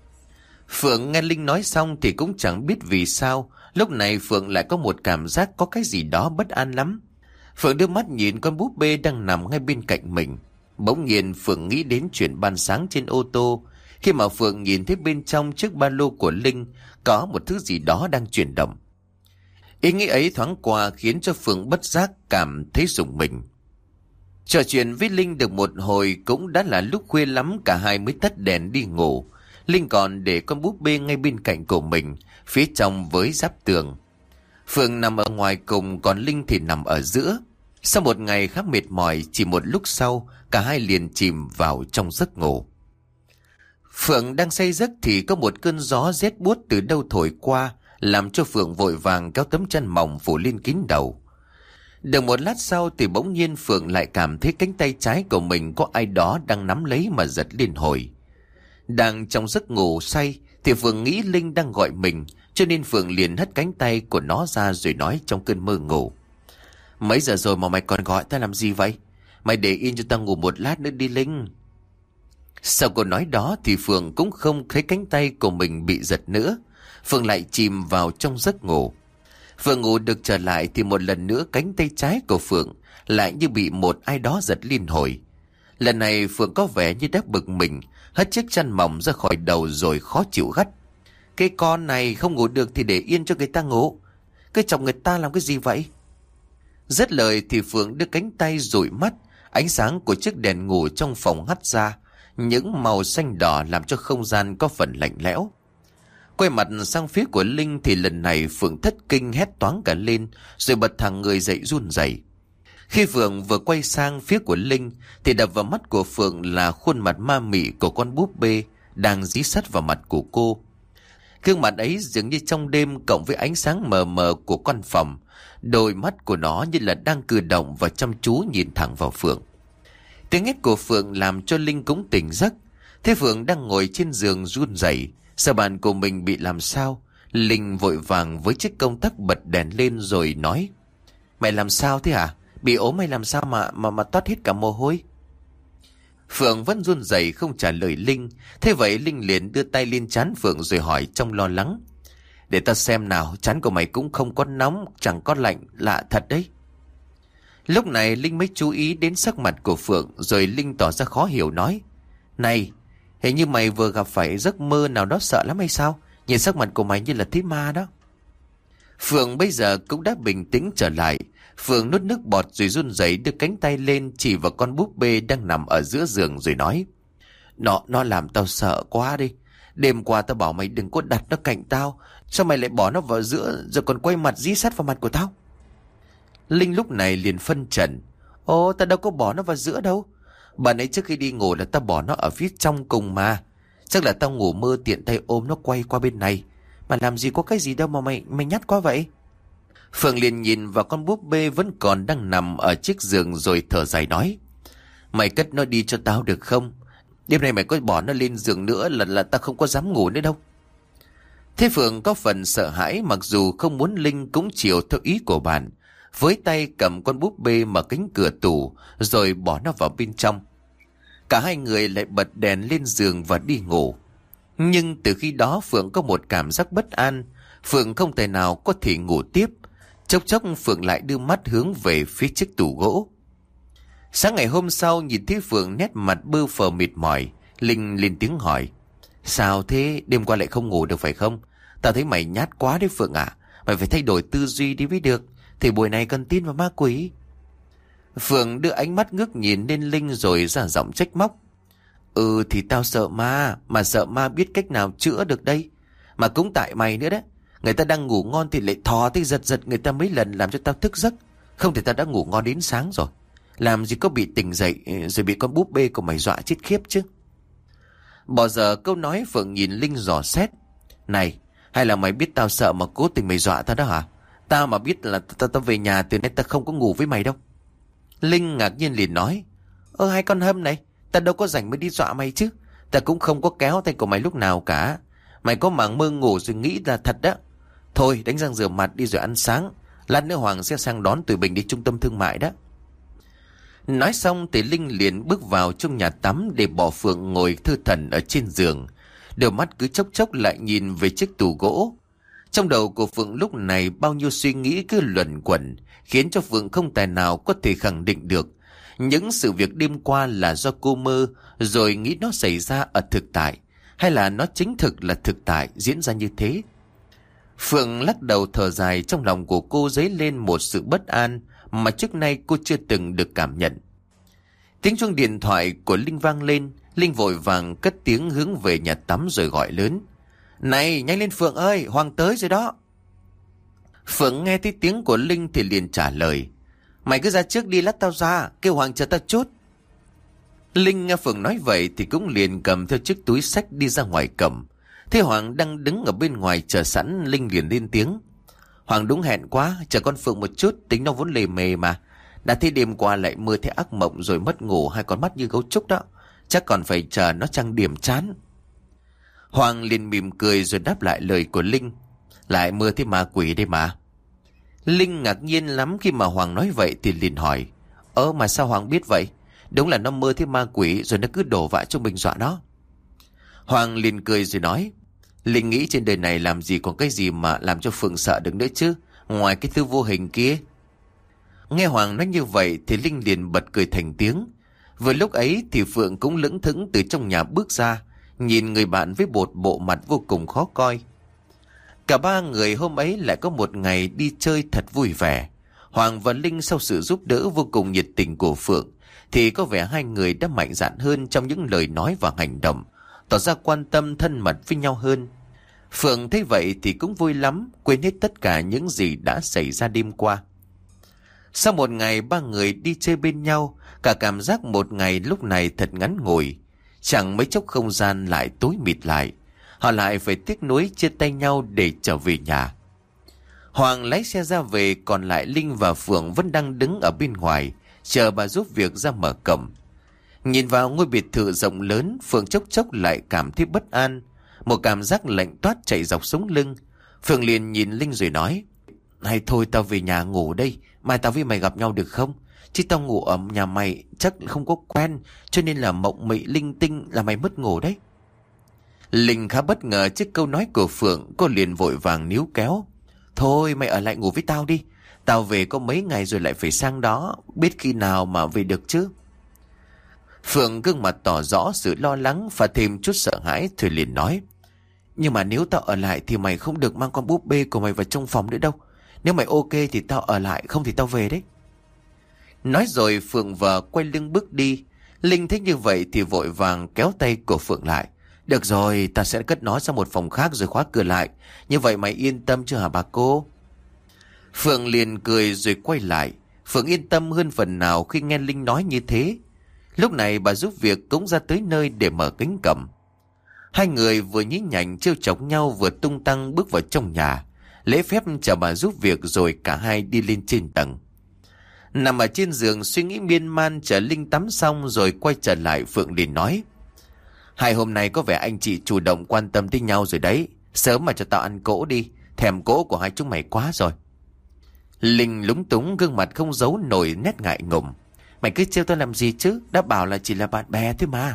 Phượng nghe Linh nói xong thì cũng chẳng biết vì sao lúc này Phượng lại có một cảm giác có cái gì đó bất an lắm. Phượng đưa mắt nhìn con búp bê đang nằm ngay bên cạnh mình. Bỗng nhiên Phượng nghĩ đến chuyện ban sáng trên ô tô, khi mà Phượng nhìn thấy bên trong chiếc ba lô của Linh có một thứ gì đó đang chuyển động. Ý nghĩ ấy thoáng qua khiến cho Phượng bất giác cảm thấy rùng mình. Trò chuyện với Linh được một hồi cũng đã là lúc khuya lắm, cả hai mới tắt đèn đi ngủ. Linh còn để con búp bê ngay bên cạnh của mình, phía trong với giáp tường. Phượng nằm ở ngoài cùng, còn Linh thì nằm ở giữa. Sau một ngày khá mệt mỏi, chỉ một lúc sau cả hai liền chìm vào trong giấc ngủ. Phượng đang say giấc thì có một cơn gió rét buốt từ đâu thổi qua, làm cho Phượng vội vàng kéo tấm chăn mỏng phủ lên kín đầu. Được một lát sau thì bỗng nhiên Phượng lại cảm thấy cánh tay trái của mình có ai đó đang nắm lấy mà giật liên hồi. Đang trong giấc ngủ say thì Phượng nghĩ Linh đang gọi mình, cho nên Phượng liền hất cánh tay của nó ra rồi nói trong cơn mơ ngủ: mấy giờ rồi mà mày còn gọi ta làm gì vậy? Mày để yên cho ta ngủ một lát nữa đi Linh. Sau câu nói đó thì Phượng cũng không thấy cánh tay của mình bị giật nữa. Phượng lại chìm vào trong giấc ngủ. Phượng ngủ được trở lại thì một lần nữa cánh tay trái của Phượng lại như bị một ai đó giật liên hồi. Lần này Phượng có vẻ như đã bực mình, hất chiếc chăn mỏng ra khỏi đầu rồi khó chịu gắt: cái con này không ngủ được thì để yên cho người ta ngủ, cái chồng người ta làm cái gì vậy? Dứt lời thì Phượng đưa cánh tay dụi mắt. Ánh sáng của chiếc đèn ngủ trong phòng hắt ra những màu xanh đỏ làm cho không gian có phần lạnh lẽo. Quay mặt sang phía của Linh thì lần này Phượng thất kinh hét toáng cả lên, rồi bật thẳng người dậy run rẩy. Khi Phượng vừa quay sang phía của Linh thì đập vào mắt của Phượng là khuôn mặt ma mị của con búp bê đang dí sát vào mặt của cô. Gương mặt ấy dường như trong đêm cộng với ánh sáng mờ mờ của căn phòng, đôi mắt của nó như là đang cử động và chăm chú nhìn thẳng vào Phượng. Tiếng hét của Phượng làm cho Linh cũng tỉnh giấc. Thế Phượng đang ngồi trên giường run rẩy, sợ bạn của mình bị làm sao. Linh vội vàng với chiếc công tắc bật đèn lên rồi nói: mày làm sao thế hả? Bị ốm hay làm sao mà toát hết cả mồ hôi? Phượng vẫn run rẩy không trả lời Linh. Thế vậy Linh liền đưa tay lên trán Phượng rồi hỏi trong lo lắng: để ta xem nào, trán của mày cũng không có nóng, chẳng có lạnh, lạ thật đấy. Lúc này Linh mới chú ý đến sắc mặt của Phượng, rồi Linh tỏ ra khó hiểu nói: này, hình như mày vừa gặp phải giấc mơ nào đó sợ lắm hay sao? Nhìn sắc mặt của mày như là thấy ma đó. Phượng bây giờ cũng đã bình tĩnh trở lại. Phượng nuốt nước bọt rồi run rẩy đưa cánh tay lên chỉ vào con búp bê đang nằm ở giữa giường rồi nói: Nó làm tao sợ quá đi. Đêm qua tao bảo mày đừng có đặt nó cạnh tao, sao mày lại bỏ nó vào giữa rồi còn quay mặt dí sát vào mặt của tao? Linh lúc này liền phân trần: ồ, tao đâu có bỏ nó vào giữa đâu. Bạn ấy trước khi đi ngủ là tao bỏ nó ở phía trong cùng mà. Chắc là tao ngủ mơ tiện tay ôm nó quay qua bên này. Mà làm gì có cái gì đâu mà mày nhát quá vậy? Phượng liền nhìn vào con búp bê vẫn còn đang nằm ở chiếc giường rồi thở dài nói: mày cất nó đi cho tao được không? Đêm nay mày có bỏ nó lên giường nữa là tao không có dám ngủ nữa đâu. Thế Phượng có phần sợ hãi, mặc dù không muốn Linh cũng chiều theo ý của bạn. Với tay cầm con búp bê mở cánh cửa tủ rồi bỏ nó vào bên trong. Cả hai người lại bật đèn lên giường và đi ngủ. Nhưng từ khi đó Phượng có một cảm giác bất an. Phượng không thể nào có thể ngủ tiếp. Chốc chốc Phượng lại đưa mắt hướng về phía chiếc tủ gỗ. Sáng ngày hôm sau nhìn thấy Phượng nét mặt bơ phờ mệt mỏi, Linh lên tiếng hỏi: sao thế, đêm qua lại không ngủ được phải không? Tao thấy mày nhát quá đấy Phượng ạ. Mày phải thay đổi tư duy đi mới được. thì buổi này cần tin vào ma quỷ. Phượng đưa ánh mắt ngước nhìn lên Linh rồi ra giọng trách móc. Ừ thì tao sợ ma, mà sợ ma biết cách nào chữa được đây. Mà cũng tại mày nữa đấy. Người ta đang ngủ ngon thì lại thò tới giật giật người ta mấy lần làm cho tao thức giấc. Không thì tao đã ngủ ngon đến sáng rồi. Làm gì có bị tỉnh dậy rồi bị con búp bê của mày dọa chết khiếp chứ. Bỏ giờ câu nói, Phượng nhìn Linh dò xét. Này, hay là mày biết tao sợ mà cố tình mày dọa tao đó hả? Tao mà biết là tao về nhà từ nay tao không có ngủ với mày đâu. Linh ngạc nhiên liền nói. Hai con hâm này, tao đâu có rảnh mới đi dọa mày chứ. Tao cũng không có kéo tay của mày lúc nào cả. Mày có màng mơ ngủ rồi nghĩ là thật đó. Thôi đánh răng rửa mặt đi rồi ăn sáng. Lát nữa Hoàng sẽ sang đón tụi mình đi trung tâm thương mại đó. Nói xong thì Linh liền bước vào trong nhà tắm để bỏ Phượng ngồi thư thần ở trên giường. Đôi mắt cứ chốc chốc lại nhìn về chiếc tủ gỗ. Trong đầu của Phượng lúc này bao nhiêu suy nghĩ cứ luẩn quẩn, khiến cho Phượng không tài nào có thể khẳng định được những sự việc đêm qua là do cô mơ rồi nghĩ nó xảy ra ở thực tại, hay là nó chính thực là thực tại diễn ra như thế. Phượng lắc đầu thở dài, trong lòng của cô dấy lên một sự bất an mà trước nay cô chưa từng được cảm nhận. Tiếng chuông điện thoại của Linh vang lên. Linh vội vàng cất tiếng hướng về nhà tắm rồi gọi lớn. Này, nhanh lên Phượng ơi, Hoàng tới rồi đó. Phượng nghe thấy tiếng của Linh thì liền trả lời. Mày cứ ra trước đi, lát tao ra, kêu Hoàng chờ tao chút. Linh nghe Phượng nói vậy thì cũng liền cầm theo chiếc túi xách đi ra ngoài cầm. Thế Hoàng đang đứng ở bên ngoài chờ sẵn, Linh liền lên tiếng. Hoàng đúng hẹn quá, chờ con Phượng một chút, tính nó vốn lề mề mà. Đã thấy đêm qua lại mưa thấy ác mộng rồi mất ngủ, hai con mắt như gấu trúc đó. Chắc còn phải chờ nó trang điểm chán. Hoàng liền mỉm cười rồi đáp lại lời của Linh. Lại mưa thấy ma quỷ đây mà. Linh ngạc nhiên lắm khi mà Hoàng nói vậy thì liền hỏi. Mà sao Hoàng biết vậy? Đúng là nó mơ thấy ma quỷ rồi nó cứ đổ vạ cho mình dọa nó. Hoàng liền cười rồi nói. Linh nghĩ trên đời này làm gì còn cái gì mà làm cho Phượng sợ được nữa chứ, ngoài cái thứ vô hình kia. Nghe Hoàng nói như vậy thì Linh liền bật cười thành tiếng. Vừa lúc ấy thì Phượng cũng lững thững từ trong nhà bước ra, nhìn người bạn với một bộ mặt vô cùng khó coi. Cả ba người hôm ấy lại có một ngày đi chơi thật vui vẻ. Hoàng và Linh sau sự giúp đỡ vô cùng nhiệt tình của Phượng thì có vẻ hai người đã mạnh dạn hơn trong những lời nói và hành động, tỏ ra quan tâm thân mật với nhau hơn. Phượng thấy vậy thì cũng vui lắm, quên hết tất cả những gì đã xảy ra đêm qua. Sau một ngày ba người đi chơi bên nhau, cả cảm giác một ngày lúc này thật ngắn ngủi. Chẳng mấy chốc không gian lại tối mịt lại. Họ lại phải tiếc nuối chia tay nhau để trở về nhà. Hoàng lái xe ra về, còn lại Linh và Phượng vẫn đang đứng ở bên ngoài, chờ bà giúp việc ra mở cổng. Nhìn vào ngôi biệt thự rộng lớn, Phượng chốc chốc lại cảm thấy bất an. Một cảm giác lạnh toát chạy dọc sống lưng. Phượng liền nhìn Linh rồi nói. Hay thôi tao về nhà ngủ đây, mai tao với mày gặp nhau được không? Chứ tao ngủ ở nhà mày chắc không có quen, cho nên là mộng mị linh tinh là mày mất ngủ đấy. Linh khá bất ngờ trước câu nói của Phượng, cô liền vội vàng níu kéo. Thôi mày ở lại ngủ với tao đi, tao về có mấy ngày rồi lại phải sang đó, biết khi nào mà về được chứ. Phượng gương mặt tỏ rõ sự lo lắng và thêm chút sợ hãi thì liền nói. Nhưng mà nếu tao ở lại thì mày không được mang con búp bê của mày vào trong phòng nữa đâu. Nếu mày ok thì tao ở lại, không thì tao về đấy. Nói rồi Phượng vờ quay lưng bước đi. Linh thấy như vậy thì vội vàng kéo tay của Phượng lại. Được rồi, ta sẽ cất nó sang một phòng khác rồi khóa cửa lại. Như vậy mày yên tâm chưa hả bà cô? Phượng liền cười rồi quay lại. Phượng yên tâm hơn phần nào khi nghe Linh nói như thế. Lúc này bà giúp việc cũng ra tới nơi để mở cánh cổng. Hai người vừa nhí nhảnh trêu chọc nhau vừa tung tăng bước vào trong nhà. Lễ phép chào bà giúp việc rồi cả hai đi lên trên tầng. Nằm ở trên giường suy nghĩ miên man chờ Linh tắm xong rồi quay trở lại, Phượng liền nói. Hai hôm nay có vẻ anh chị chủ động quan tâm tới nhau rồi đấy. Sớm mà cho tao ăn cỗ đi, thèm cỗ của hai chúng mày quá rồi. Linh lúng túng, gương mặt không giấu nổi nét ngại ngùng. Mày cứ trêu tao làm gì chứ, đã bảo là chỉ là bạn bè thôi mà.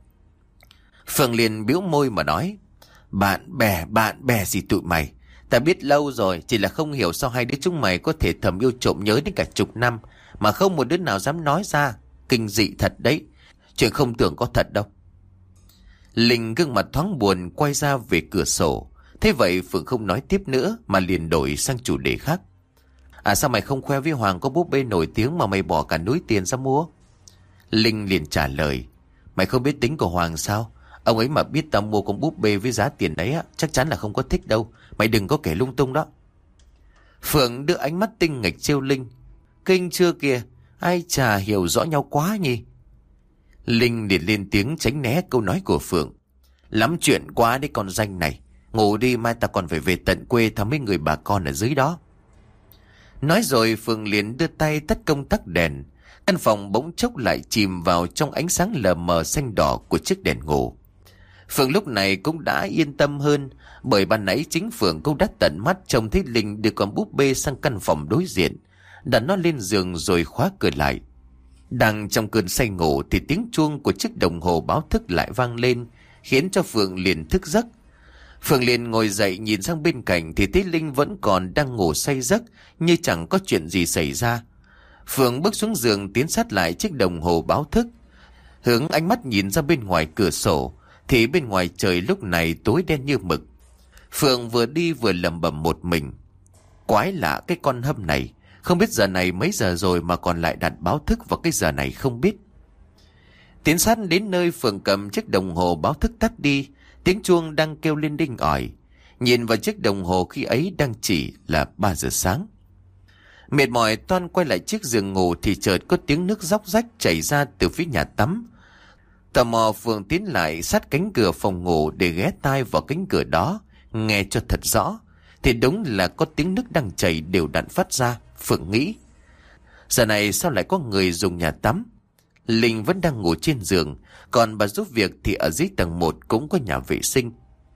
Phượng liền bĩu môi mà nói. Bạn bè gì tụi mày. Ta biết lâu rồi, chỉ là không hiểu sao hai đứa chúng mày có thể thầm yêu trộm nhớ đến cả chục năm mà không một đứa nào dám nói ra. Kinh dị thật đấy, chuyện không tưởng có thật đâu. Linh gương mặt thoáng buồn quay ra về cửa sổ. Thế vậy Phượng không nói tiếp nữa mà liền đổi sang chủ đề khác. À sao mày không khoe với Hoàng có búp bê nổi tiếng mà mày bỏ cả núi tiền ra mua? Linh liền trả lời, mày không biết tính của Hoàng sao? Ông ấy mà biết tao mua con búp bê với giá tiền đấy á, chắc chắn là không có thích đâu. Mày đừng có kể lung tung đó. Phượng đưa ánh mắt tinh nghịch trêu Linh. Kinh chưa kìa, ai chả hiểu rõ nhau quá nhỉ? Linh liền lên tiếng tránh né câu nói của Phượng. Lắm chuyện quá đấy con danh này. Ngủ đi, mai ta còn phải về tận quê thăm mấy người bà con ở dưới đó. Nói rồi Phượng liền đưa tay tắt công tắc đèn. Căn phòng bỗng chốc lại chìm vào trong ánh sáng lờ mờ xanh đỏ của chiếc đèn ngủ. Phượng lúc này cũng đã yên tâm hơn, bởi ban nãy chính Phượng cũng đã tận mắt trông thấy Linh đưa con búp bê sang căn phòng đối diện, đặt nó lên giường rồi khóa cửa lại. Đang trong cơn say ngủ thì tiếng chuông của chiếc đồng hồ báo thức lại vang lên, khiến cho Phượng liền thức giấc. Phượng liền ngồi dậy nhìn sang bên cạnh thì thấy Linh vẫn còn đang ngủ say giấc như chẳng có chuyện gì xảy ra. Phượng bước xuống giường tiến sát lại chiếc đồng hồ báo thức, hướng ánh mắt nhìn ra bên ngoài cửa sổ thì bên ngoài trời lúc này tối đen như mực. Phượng vừa đi vừa lẩm bẩm một mình. Quái lạ cái con hâm này, không biết giờ này mấy giờ rồi mà còn lại đặt báo thức vào cái giờ này không biết. Tiến sát đến nơi, Phượng cầm chiếc đồng hồ báo thức tắt đi, tiếng chuông đang kêu lên đinh ỏi. Nhìn vào chiếc đồng hồ khi ấy đang chỉ là 3 giờ sáng. Mệt mỏi toan quay lại chiếc giường ngủ thì chợt có tiếng nước róc rách chảy ra từ phía nhà tắm. Tò mò Phượng tiến lại sát cánh cửa phòng ngủ để ghé tai vào cánh cửa đó, nghe cho thật rõ. Thì đúng là có tiếng nước đang chảy đều đặn phát ra. Phượng nghĩ, giờ này sao lại có người dùng nhà tắm? Linh vẫn đang ngủ trên giường, còn bà giúp việc thì ở dưới tầng 1 cũng có nhà vệ sinh.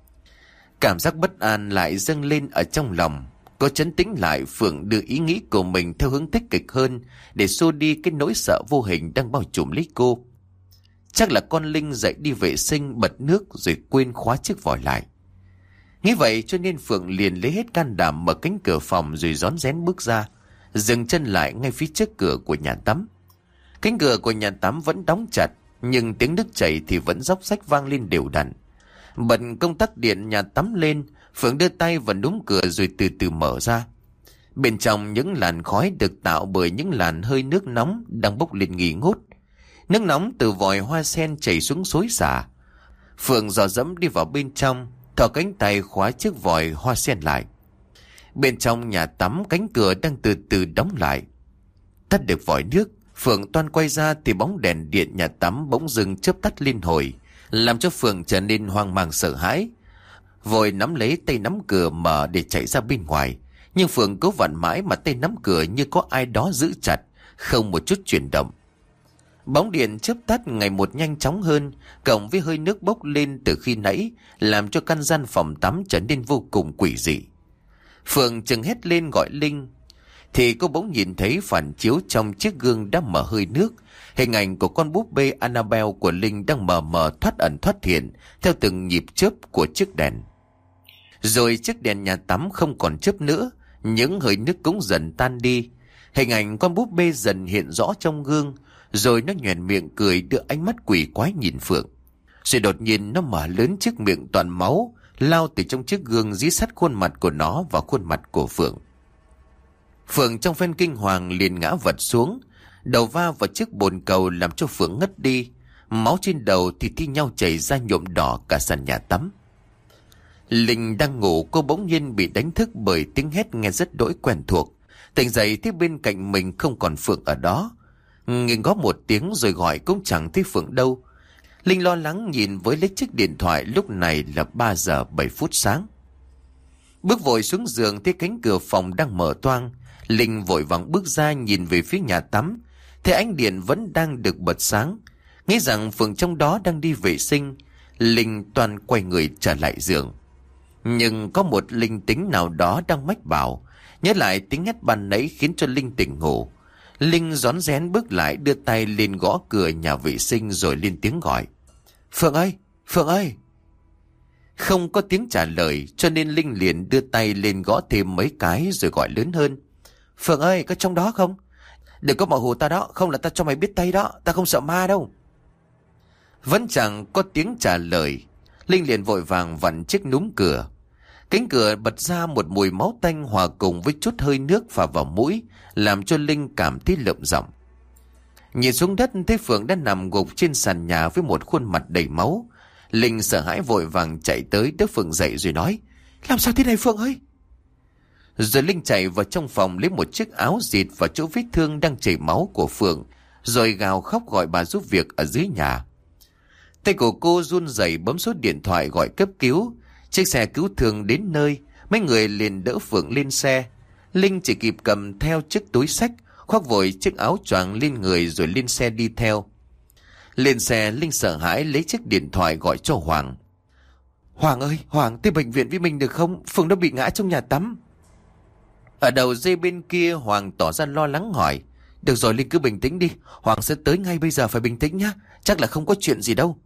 Cảm giác bất an lại dâng lên ở trong lòng. Có trấn tĩnh lại, Phượng đưa ý nghĩ của mình theo hướng tích cực hơn để xua đi cái nỗi sợ vô hình đang bao trùm lấy cô. Chắc là con Linh dậy đi vệ sinh bật nước rồi quên khóa chiếc vòi lại. Nghĩ vậy cho nên Phượng liền lấy hết can đảm mở cánh cửa phòng rồi rón rén bước ra, dừng chân lại ngay phía trước cửa của nhà tắm. Cánh cửa của nhà tắm vẫn đóng chặt, nhưng tiếng nước chảy thì vẫn róc rách vang lên đều đặn. Bật công tắc điện nhà tắm lên, Phượng đưa tay vào núm cửa rồi từ từ mở ra. Bên trong những làn khói được tạo bởi những làn hơi nước nóng đang bốc lên nghi ngút. Nước nóng từ vòi hoa sen chảy xuống xối xả. Phượng dò dẫm đi vào bên trong, thò cánh tay khóa chiếc vòi hoa sen lại. Bên trong nhà tắm, cánh cửa đang từ từ đóng lại. Tắt được vòi nước, Phượng toan quay ra thì bóng đèn điện nhà tắm bỗng dưng chớp tắt liên hồi, làm cho Phượng trở nên hoang mang sợ hãi. Vội nắm lấy tay nắm cửa mở để chạy ra bên ngoài, nhưng Phượng cố vặn mãi mà tay nắm cửa như có ai đó giữ chặt, không một chút chuyển động. Bóng điện chớp tắt ngày một nhanh chóng hơn, cộng với hơi nước bốc lên từ khi nãy, làm cho căn gian phòng tắm trở nên vô cùng quỷ dị. Phượng chừng hét lên gọi Linh, thì cô bỗng nhìn thấy phản chiếu trong chiếc gương đã mở hơi nước. Hình ảnh của con búp bê Annabelle của Linh đang mờ mờ thoát ẩn thoát hiện theo từng nhịp chớp của chiếc đèn. Rồi chiếc đèn nhà tắm không còn chớp nữa, những hơi nước cũng dần tan đi. Hình ảnh con búp bê dần hiện rõ trong gương, rồi nó nhoẻn miệng cười đưa ánh mắt quỷ quái nhìn Phượng. Rồi đột nhiên nó mở lớn chiếc miệng toàn máu, lao từ trong chiếc gương dí sát khuôn mặt của nó vào khuôn mặt của Phượng. Phượng trong phen kinh hoàng liền ngã vật xuống, đầu va vào chiếc bồn cầu làm cho Phượng ngất đi. Máu trên đầu thì thi nhau chảy ra nhuộm đỏ cả sàn nhà tắm. Linh đang ngủ, cô bỗng nhiên bị đánh thức bởi tiếng hét nghe rất đỗi quen thuộc. Tỉnh dậy thấy bên cạnh mình không còn Phượng ở đó. Nghe ngó một tiếng rồi gọi cũng chẳng thấy Phượng đâu. Linh lo lắng nhìn với lấy chiếc điện thoại, lúc này là 3 giờ 7 phút sáng. Bước vội xuống giường thấy cánh cửa phòng đang mở toang. Linh vội vàng bước ra nhìn về phía nhà tắm, thấy ánh điện vẫn đang được bật sáng. Nghĩ rằng Phượng trong đó đang đi vệ sinh, Linh toàn quay người trở lại giường. Nhưng có một linh tính nào đó đang mách bảo, nhớ lại tiếng hét ban nãy khiến cho Linh tỉnh ngủ. Linh rón rén bước lại, đưa tay lên gõ cửa nhà vệ sinh rồi lên tiếng gọi. Phượng ơi! Phượng ơi! Không có tiếng trả lời cho nên Linh liền đưa tay lên gõ thêm mấy cái rồi gọi lớn hơn. Phượng ơi, có trong đó không? Đừng có mà hù ta đó, không là ta cho mày biết tay đó, ta không sợ ma đâu. Vẫn chẳng có tiếng trả lời. Linh liền vội vàng vặn chiếc núm cửa. Cánh cửa bật ra một mùi máu tanh hòa cùng với chút hơi nước phả vào mũi, làm cho Linh cảm thấy lợm giọng. Nhìn xuống đất thấy Phượng đã nằm gục trên sàn nhà với một khuôn mặt đầy máu. Linh sợ hãi vội vàng chạy tới đỡ Phượng dậy rồi nói: "Làm sao thế này Phượng ơi?" Rồi Linh chạy vào trong phòng lấy một chiếc áo dịt vào chỗ vết thương đang chảy máu của Phượng, rồi gào khóc gọi bà giúp việc ở dưới nhà. Tay của cô run rẩy bấm số điện thoại gọi cấp cứu. Chiếc xe cứu thương đến nơi, mấy người liền đỡ Phượng lên xe. Linh chỉ kịp cầm theo chiếc túi xách, khoác vội chiếc áo choàng lên người rồi lên xe đi theo. Lên xe, Linh sợ hãi lấy chiếc điện thoại gọi cho Hoàng. "Hoàng ơi, Hoàng, tới bệnh viện với mình được không? Phượng đã bị ngã trong nhà tắm." Ở đầu dây bên kia, Hoàng tỏ ra lo lắng hỏi: "Được rồi, Linh cứ bình tĩnh đi, Hoàng sẽ tới ngay bây giờ, phải bình tĩnh nhá, chắc là không có chuyện gì đâu."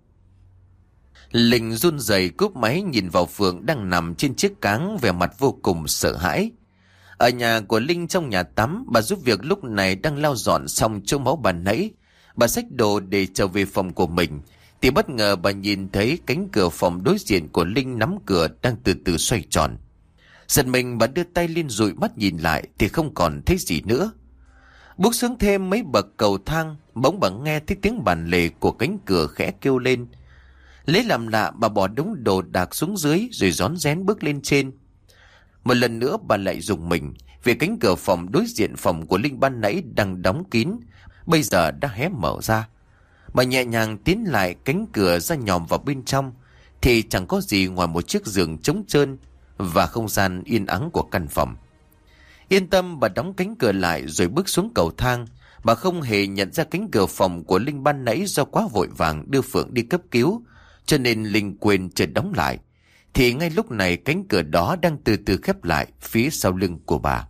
Linh run rẩy cúp máy nhìn vào Phượng đang nằm trên chiếc cáng, vẻ mặt vô cùng sợ hãi. Ở nhà của Linh trong nhà tắm, bà giúp việc lúc này đang lau dọn xong chỗ máu bà nãy. Bà xách đồ để trở về phòng của mình, thì bất ngờ bà nhìn thấy cánh cửa phòng đối diện của Linh nắm cửa đang từ từ xoay tròn. Giật mình, bà đưa tay lên dụi mắt nhìn lại thì không còn thấy gì nữa. Bước xuống thêm mấy bậc cầu thang, bỗng bà nghe thấy tiếng bàn lề của cánh cửa khẽ kêu lên. Lấy làm lạ, bà bỏ đống đồ đạc xuống dưới rồi rón rén bước lên trên. Một lần nữa bà lại rùng mình, vì cánh cửa phòng đối diện phòng của Linh ban nãy đang đóng kín, bây giờ đã hé mở ra. Bà nhẹ nhàng tiến lại cánh cửa ra nhòm vào bên trong, thì chẳng có gì ngoài một chiếc giường trống trơn và không gian yên ắng của căn phòng. Yên tâm, bà đóng cánh cửa lại rồi bước xuống cầu thang. Bà không hề nhận ra cánh cửa phòng của Linh ban nãy do quá vội vàng đưa Phượng đi cấp cứu, cho nên Linh quên chợt đóng lại. Thì ngay lúc này cánh cửa đó đang từ từ khép lại phía sau lưng của bà.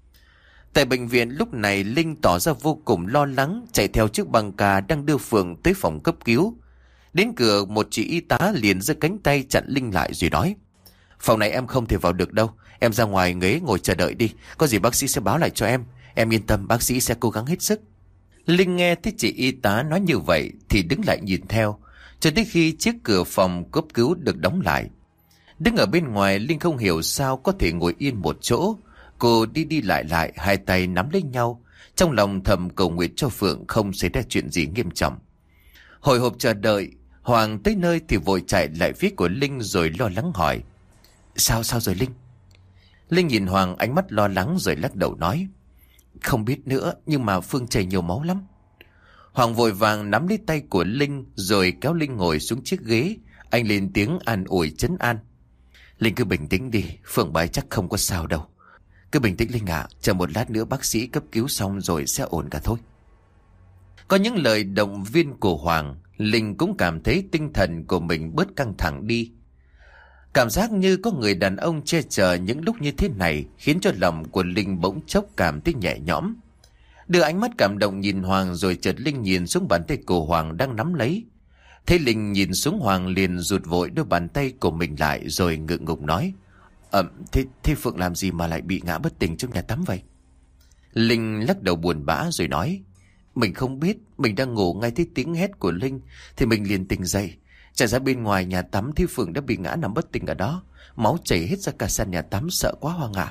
Tại bệnh viện lúc này, Linh tỏ ra vô cùng lo lắng, chạy theo chiếc băng ca đang đưa Phượng tới phòng cấp cứu. Đến cửa, một chị y tá liền giơ cánh tay chặn Linh lại rồi nói: "Phòng này em không thể vào được đâu, em ra ngoài ghế ngồi chờ đợi đi, có gì bác sĩ sẽ báo lại cho em. Em yên tâm, bác sĩ sẽ cố gắng hết sức." Linh nghe thấy chị y tá nói như vậy thì đứng lại nhìn theo, cho đến khi chiếc cửa phòng cấp cứu được đóng lại. Đứng ở bên ngoài, Linh không hiểu sao có thể ngồi yên một chỗ. Cô đi đi lại lại, hai tay nắm lấy nhau, trong lòng thầm cầu nguyện cho Phượng không xảy ra chuyện gì nghiêm trọng. Hồi hộp chờ đợi, Hoàng tới nơi thì vội chạy lại phía của Linh rồi lo lắng hỏi: Sao rồi Linh?" Linh nhìn Hoàng ánh mắt lo lắng rồi lắc đầu nói: "Không biết nữa, nhưng mà Phương chảy nhiều máu lắm." Hoàng vội vàng nắm lấy tay của Linh rồi kéo Linh ngồi xuống chiếc ghế. Anh lên tiếng an ủi trấn an: "Linh cứ bình tĩnh đi, Phượng bà chắc không có sao đâu. Cứ bình tĩnh Linh ạ, chờ một lát nữa bác sĩ cấp cứu xong rồi sẽ ổn cả thôi." Có những lời động viên của Hoàng, Linh cũng cảm thấy tinh thần của mình bớt căng thẳng đi. Cảm giác như có người đàn ông che chở những lúc như thế này khiến cho lòng của Linh bỗng chốc cảm thấy nhẹ nhõm. Đưa ánh mắt cảm động nhìn Hoàng rồi chợt Linh nhìn xuống bàn tay của Hoàng đang nắm lấy. Thấy Linh nhìn xuống, Hoàng liền rụt vội đôi bàn tay của mình lại rồi ngượng ngùng nói: Thế Phượng làm gì mà lại bị ngã bất tỉnh trong nhà tắm vậy?" Linh lắc đầu buồn bã rồi nói: "Mình không biết, mình đang ngủ ngay thấy tiếng hét của Linh thì mình liền tỉnh dậy. Chạy ra bên ngoài nhà tắm thì Phượng đã bị ngã nằm bất tỉnh ở đó, máu chảy hết ra cả sàn nhà tắm, sợ quá Hoàng ạ."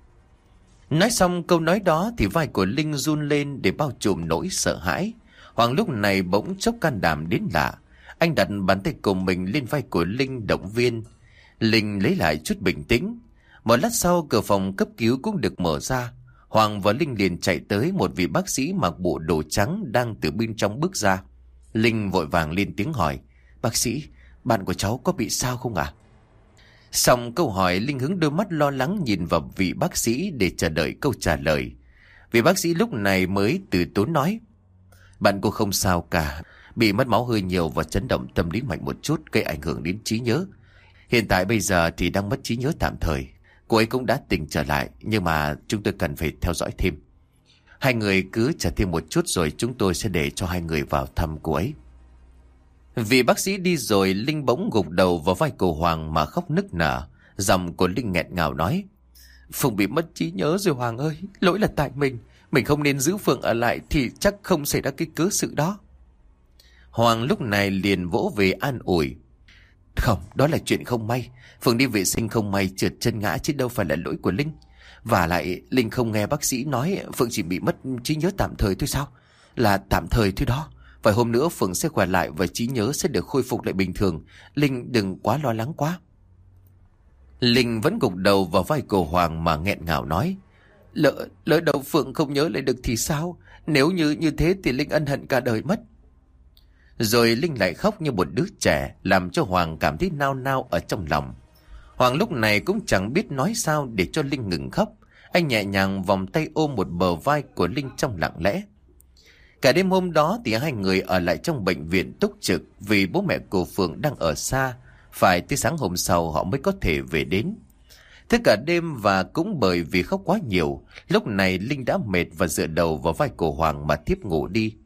Nói xong câu nói đó thì vai của Linh run lên để bao trùm nỗi sợ hãi. Hoàng lúc này bỗng chốc can đảm đến lạ. Anh đặt bàn tay của mình lên vai của Linh động viên. Linh lấy lại chút bình tĩnh. Một lát sau, cửa phòng cấp cứu cũng được mở ra. Hoàng và Linh liền chạy tới một vị bác sĩ mặc bộ đồ trắng đang từ bên trong bước ra. Linh vội vàng lên tiếng hỏi: "Bác sĩ, bạn của cháu có bị sao không ạ?" Xong câu hỏi, Linh hướng đôi mắt lo lắng nhìn vào vị bác sĩ để chờ đợi câu trả lời. Vị bác sĩ lúc này mới từ tốn nói: "Bạn cô không sao cả, bị mất máu hơi nhiều và chấn động tâm lý mạnh một chút, gây ảnh hưởng đến trí nhớ. Hiện tại bây giờ thì đang mất trí nhớ tạm thời. Cô ấy cũng đã tỉnh trở lại, nhưng mà chúng tôi cần phải theo dõi thêm. Hai người cứ chờ thêm một chút rồi chúng tôi sẽ để cho hai người vào thăm cô ấy." Vì bác sĩ đi rồi, Linh bỗng gục đầu vào vai của Hoàng mà khóc nức nở. Giọng của Linh nghẹn ngào nói: "Phượng bị mất trí nhớ rồi Hoàng ơi, lỗi là tại mình. Mình không nên giữ Phượng ở lại thì chắc không xảy ra cái cớ sự đó." Hoàng lúc này liền vỗ về an ủi: Không, đó là chuyện không may. Phượng đi vệ sinh không may trượt chân ngã chứ đâu phải là lỗi của Linh. Và lại Linh không nghe bác sĩ nói Phượng chỉ bị mất trí nhớ tạm thời thôi sao? Là tạm thời thôi đó. Vài hôm nữa Phượng sẽ khỏe lại và trí nhớ sẽ được khôi phục lại bình thường. Linh đừng quá lo lắng quá. Linh vẫn gục đầu vào vai cô Hoàng mà nghẹn ngào nói. Lỡ đầu Phượng không nhớ lại được thì sao? Nếu như thế thì Linh ân hận cả đời mất. Rồi Linh lại khóc như một đứa trẻ, làm cho Hoàng cảm thấy nao nao ở trong lòng. Hoàng lúc này cũng chẳng biết nói sao để cho Linh ngừng khóc. Anh nhẹ nhàng vòng tay ôm một bờ vai của Linh trong lặng lẽ. Cả đêm hôm đó thì hai người ở lại trong bệnh viện túc trực vì bố mẹ cô Phượng đang ở xa. Phải tới sáng hôm sau họ mới có thể về đến. Thế cả đêm và cũng bởi vì khóc quá nhiều, lúc này Linh đã mệt và dựa đầu vào vai của Hoàng mà thiếp ngủ đi.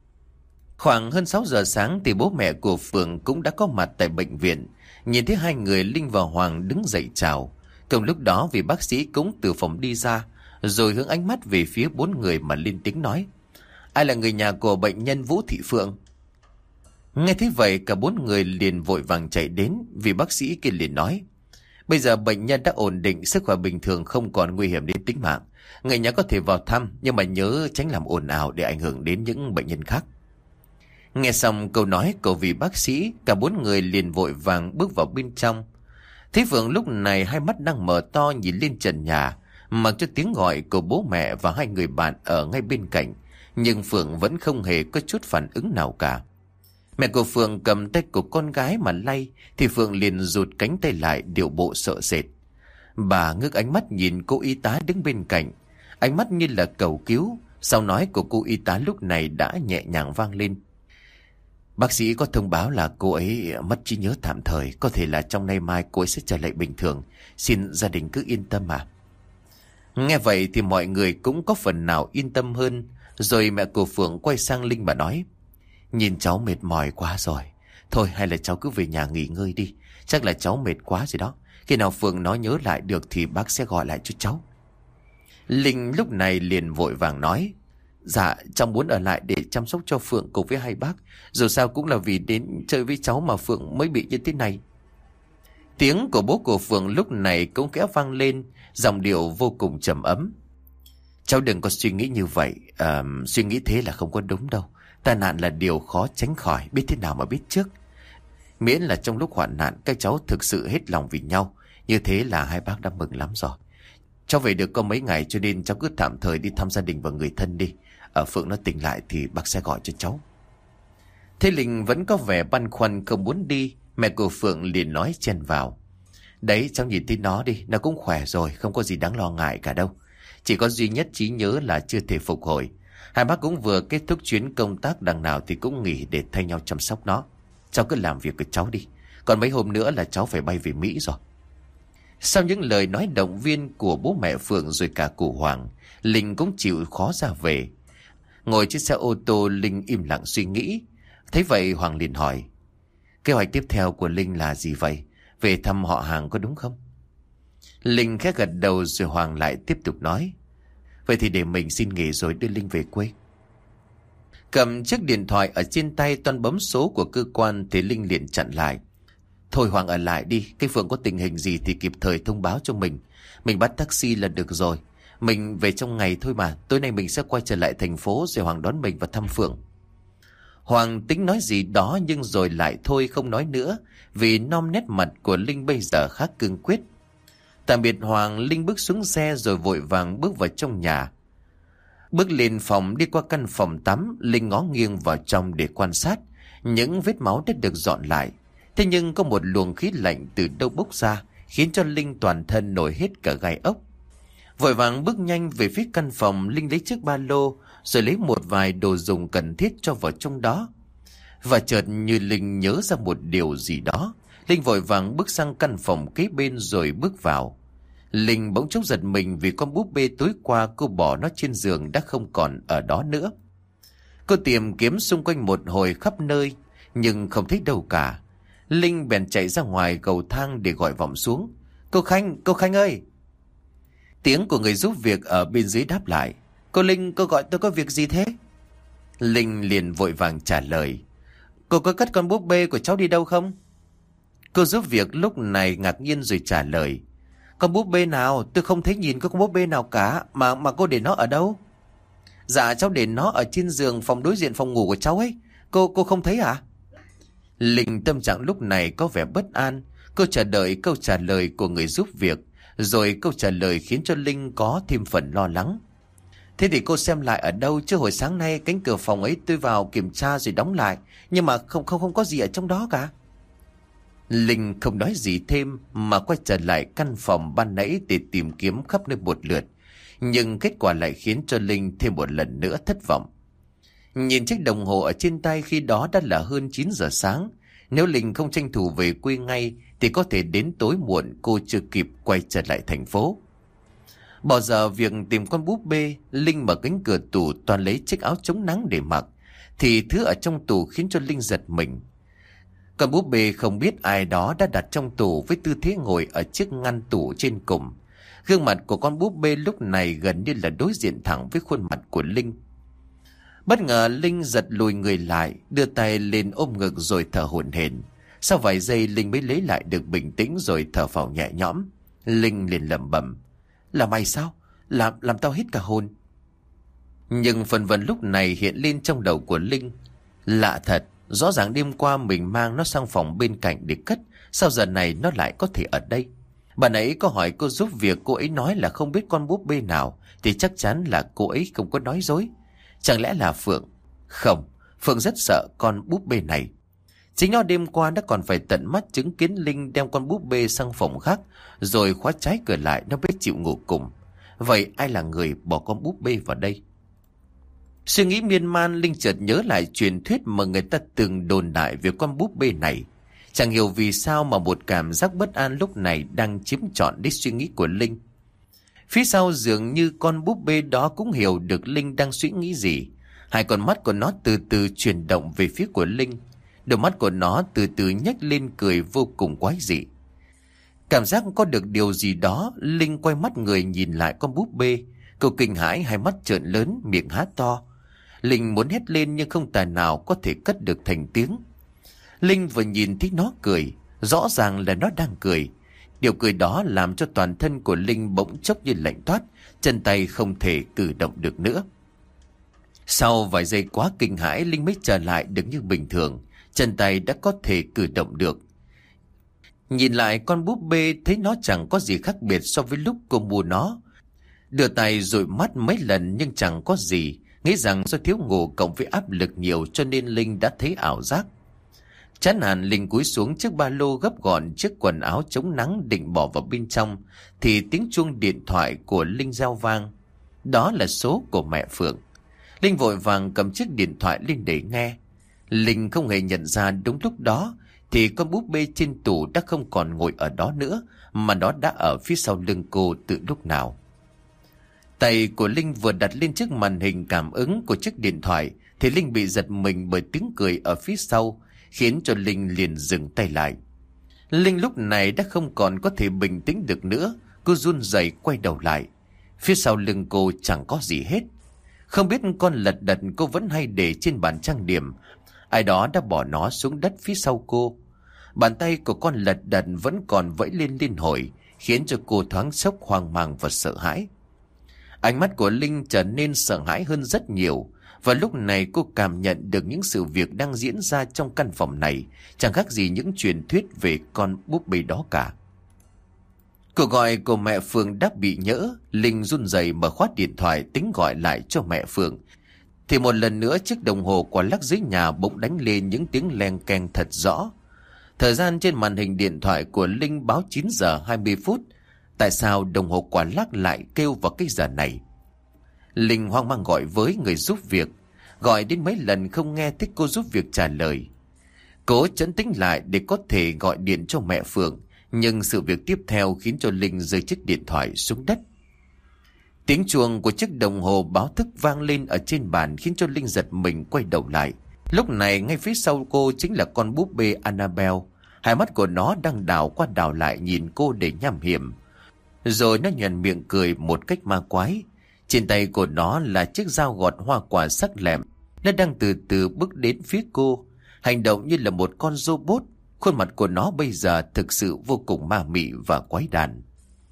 Khoảng hơn 6 giờ sáng thì bố mẹ của Phượng cũng đã có mặt tại bệnh viện. Nhìn thấy hai người Linh và Hoàng đứng dậy chào. Cùng lúc đó vì bác sĩ cũng từ phòng đi ra, rồi hướng ánh mắt về phía bốn người mà lên tiếng nói. Ai là người nhà của bệnh nhân Vũ Thị Phượng? Nghe thấy vậy cả bốn người liền vội vàng chạy đến vì bác sĩ kia liền nói. Bây giờ bệnh nhân đã ổn định, sức khỏe bình thường, không còn nguy hiểm đến tính mạng. Người nhà có thể vào thăm nhưng mà nhớ tránh làm ồn ào để ảnh hưởng đến những bệnh nhân khác. Nghe xong câu nói của vị bác sĩ, cả bốn người liền vội vàng bước vào bên trong. Thấy Phượng lúc này hai mắt đang mở to nhìn lên trần nhà, mặc cho tiếng gọi của bố mẹ và hai người bạn ở ngay bên cạnh. Nhưng Phượng vẫn không hề có chút phản ứng nào cả. Mẹ của Phượng cầm tay của con gái mà lay, thì Phượng liền rụt cánh tay lại điệu bộ sợ sệt. Bà ngước ánh mắt nhìn cô y tá đứng bên cạnh, ánh mắt như là cầu cứu. Sau nói của cô y tá lúc này đã nhẹ nhàng vang lên. Bác sĩ có thông báo là cô ấy mất trí nhớ tạm thời, có thể là trong nay mai cô ấy sẽ trở lại bình thường. Xin gia đình cứ yên tâm ạ. Nghe vậy thì mọi người cũng có phần nào yên tâm hơn. Rồi mẹ của Phượng quay sang Linh mà nói. Nhìn cháu mệt mỏi quá rồi. Thôi hay là cháu cứ về nhà nghỉ ngơi đi. Chắc là cháu mệt quá rồi đó. Khi nào Phượng nó nhớ lại được thì bác sẽ gọi lại cho cháu. Linh lúc này liền vội vàng nói. Dạ cháu muốn ở lại để chăm sóc cho Phượng cùng với hai bác. Dù sao cũng là vì đến chơi với cháu mà Phượng mới bị như thế này. Tiếng của bố của Phượng lúc này cũng khẽ vang lên, giọng điệu vô cùng trầm ấm. Cháu đừng có suy nghĩ như vậy. Suy nghĩ thế là không có đúng đâu. Tai nạn là điều khó tránh khỏi, biết thế nào mà biết trước. Miễn là trong lúc hoạn nạn các cháu thực sự hết lòng vì nhau, như thế là hai bác đã mừng lắm rồi. Cháu về được có mấy ngày cho nên cháu cứ tạm thời đi thăm gia đình và người thân đi. Ở Phượng nó tỉnh lại thì bác sẽ gọi cho cháu. Thế Linh vẫn có vẻ băn khoăn không muốn đi. Mẹ của Phượng liền nói chen vào. Đấy cháu nhìn thấy nó đi, nó cũng khỏe rồi, không có gì đáng lo ngại cả đâu. Chỉ có duy nhất trí nhớ là chưa thể phục hồi. Hai bác cũng vừa kết thúc chuyến công tác, đằng nào thì cũng nghỉ để thay nhau chăm sóc nó. Cháu cứ làm việc của cháu đi. Còn mấy hôm nữa là cháu phải bay về Mỹ rồi. Sau những lời nói động viên của bố mẹ Phượng rồi cả cụ Hoàng, Linh cũng chịu khó ra về. Ngồi trên xe ô tô, Linh im lặng suy nghĩ. Thấy vậy Hoàng liền hỏi. Kế hoạch tiếp theo của Linh là gì vậy? Về thăm họ hàng có đúng không? Linh khẽ gật đầu rồi Hoàng lại tiếp tục nói. Vậy thì để mình xin nghỉ rồi đưa Linh về quê. Cầm chiếc điện thoại ở trên tay toan bấm số của cơ quan thì Linh liền chặn lại. Thôi Hoàng ở lại đi, cái Phượng có tình hình gì thì kịp thời thông báo cho mình. Mình bắt taxi là được rồi. Mình về trong ngày thôi mà, tối nay mình sẽ quay trở lại thành phố rồi Hoàng đón mình và thăm Phượng. Hoàng tính nói gì đó nhưng rồi lại thôi không nói nữa, vì non nét mặt của Linh bây giờ khá cương quyết. Tạm biệt Hoàng, Linh bước xuống xe rồi vội vàng bước vào trong nhà. Bước lên phòng, đi qua căn phòng tắm, Linh ngó nghiêng vào trong để quan sát. Những vết máu đã được dọn lại. Thế nhưng có một luồng khí lạnh từ đâu bốc ra, khiến cho Linh toàn thân nổi hết cả gai ốc. Vội vàng bước nhanh về phía căn phòng, Linh lấy chiếc ba lô, rồi lấy một vài đồ dùng cần thiết cho vào trong đó. Và chợt như Linh nhớ ra một điều gì đó, Linh vội vàng bước sang căn phòng kế bên rồi bước vào. Linh bỗng chốc giật mình vì con búp bê tối qua cô bỏ nó trên giường đã không còn ở đó nữa. Cô tìm kiếm xung quanh một hồi khắp nơi, nhưng không thấy đâu cả. Linh bèn chạy ra ngoài cầu thang để gọi vọng xuống. Cô Khanh ơi! Tiếng của người giúp việc ở bên dưới đáp lại. Cô Linh, cô gọi tôi có việc gì thế? Linh liền vội vàng trả lời. Cô có cất con búp bê của cháu đi đâu không? Cô giúp việc lúc này ngạc nhiên rồi trả lời. Con búp bê nào? Tôi không thấy nhìn có con búp bê nào cả. Mà cô để nó ở đâu? Dạ cháu để nó ở trên giường phòng đối diện phòng ngủ của cháu ấy. Cô không thấy à? Linh tâm trạng lúc này có vẻ bất an. Cô chờ đợi câu trả lời của người giúp việc. Rồi câu trả lời khiến cho Linh có thêm phần lo lắng. Thế thì cô xem lại ở đâu, chứ hồi sáng nay cánh cửa phòng ấy tôi vào kiểm tra rồi đóng lại. Nhưng mà không có gì ở trong đó cả. Linh không nói gì thêm mà quay trở lại căn phòng ban nãy để tìm kiếm khắp nơi một lượt. Nhưng kết quả lại khiến cho Linh thêm một lần nữa thất vọng. Nhìn chiếc đồng hồ ở trên tay khi đó đã là hơn 9 giờ sáng. Nếu Linh không tranh thủ về quê ngay thì có thể đến tối muộn cô chưa kịp quay trở lại thành phố. Bỏ giờ việc tìm con búp bê, Linh mở cánh cửa tủ toàn lấy chiếc áo chống nắng để mặc. Thì thứ ở trong tủ khiến cho Linh giật mình. Con búp bê không biết ai đó đã đặt trong tủ với tư thế ngồi ở chiếc ngăn tủ trên cùng. Gương mặt của con búp bê lúc này gần như là đối diện thẳng với khuôn mặt của Linh. Bất ngờ Linh giật lùi người lại, đưa tay lên ôm ngực rồi thở hổn hển. Sau vài giây Linh mới lấy lại được bình tĩnh rồi thở phào nhẹ nhõm. Linh liền lẩm bẩm. Là mày sao? Làm tao hết cả hồn. Nhưng phần vân lúc này hiện lên trong đầu của Linh. Lạ thật, rõ ràng đêm qua mình mang nó sang phòng bên cạnh để cất. Sao giờ này nó lại có thể ở đây? Bạn ấy có hỏi cô giúp việc, cô ấy nói là không biết con búp bê nào, thì chắc chắn là cô ấy không có nói dối. Chẳng lẽ là Phượng? Không, Phượng rất sợ con búp bê này. Chính nó đêm qua đã còn phải tận mắt chứng kiến Linh đem con búp bê sang phòng khác, rồi khóa trái cửa lại nó mới chịu ngủ cùng. Vậy ai là người bỏ con búp bê vào đây? Suy nghĩ miên man, Linh chợt nhớ lại truyền thuyết mà người ta từng đồn đại về con búp bê này. Chẳng hiểu vì sao mà một cảm giác bất an lúc này đang chiếm trọn đi suy nghĩ của Linh. Phía sau dường như con búp bê đó cũng hiểu được Linh đang suy nghĩ gì. Hai con mắt của nó từ từ chuyển động về phía của Linh. Đôi mắt của nó từ từ nhếch lên cười vô cùng quái dị. Cảm giác có được điều gì đó, Linh quay mắt người nhìn lại con búp bê. Cô kinh hãi, hai mắt trợn lớn, miệng há to. Linh muốn hét lên nhưng không tài nào có thể cất được thành tiếng. Linh vừa nhìn thấy nó cười, rõ ràng là nó đang cười. Điều cười đó làm cho toàn thân của Linh bỗng chốc như lạnh toát, chân tay không thể cử động được nữa. Sau vài giây quá kinh hãi, Linh mới trở lại được như bình thường, chân tay đã có thể cử động được. Nhìn lại con búp bê thấy nó chẳng có gì khác biệt so với lúc cô mua nó. Đưa tay dụi mắt mấy lần nhưng chẳng có gì, nghĩ rằng do thiếu ngủ cộng với áp lực nhiều cho nên Linh đã thấy ảo giác. Chán nản, Linh cúi xuống chiếc ba lô gấp gọn chiếc quần áo chống nắng định bỏ vào bên trong, thì tiếng chuông điện thoại của Linh reo vang. Đó là số của mẹ Phượng. Linh vội vàng cầm chiếc điện thoại lên để nghe. Linh không hề nhận ra đúng lúc đó thì con búp bê trên tủ đã không còn ngồi ở đó nữa, mà nó đã ở phía sau lưng cô từ lúc nào. Tay của Linh vừa đặt lên chiếc màn hình cảm ứng của chiếc điện thoại thì Linh bị giật mình bởi tiếng cười ở phía sau, khiến cho Linh liền dừng tay lại. Linh lúc này đã không còn có thể bình tĩnh được nữa, cô run rẩy quay đầu lại. Phía sau lưng cô chẳng có gì hết. Không biết con lật đật cô vẫn hay để trên bàn trang điểm, ai đó đã bỏ nó xuống đất phía sau cô. Bàn tay của con lật đật vẫn còn vẫy lên liên hồi, khiến cho cô thoáng sốc, hoang mang và sợ hãi. Ánh mắt của Linh trở nên sợ hãi hơn rất nhiều. Và lúc này cô cảm nhận được những sự việc đang diễn ra trong căn phòng này chẳng khác gì những truyền thuyết về con búp bê đó cả. Cuộc gọi của mẹ Phượng đã bị nhỡ. Linh run rẩy mở khóa điện thoại tính gọi lại cho mẹ Phượng. Thì một lần nữa chiếc đồng hồ quả lắc dưới nhà bỗng đánh lên những tiếng leng keng thật rõ. Thời gian trên màn hình điện thoại của Linh báo 9 giờ 20 phút. Tại sao đồng hồ quả lắc lại kêu vào cái giờ này? Linh hoang mang gọi với người giúp việc. Gọi đến mấy lần không nghe thấy cô giúp việc trả lời. Cố trấn tĩnh lại để có thể gọi điện cho mẹ Phượng. Nhưng sự việc tiếp theo khiến cho Linh rơi chiếc điện thoại xuống đất. Tiếng chuông của chiếc đồng hồ báo thức vang lên ở trên bàn khiến cho Linh giật mình quay đầu lại. Lúc này ngay phía sau cô chính là con búp bê Annabelle. Hai mắt của nó đang đảo qua đảo lại nhìn cô để nham hiểm. Rồi nó nhoẻn miệng cười một cách ma quái. Trên tay của nó là chiếc dao gọt hoa quả sắc lẹm. Nó đang từ từ bước đến phía cô, hành động như là một con robot. Khuôn mặt của nó bây giờ thực sự vô cùng ma mị và quái đản.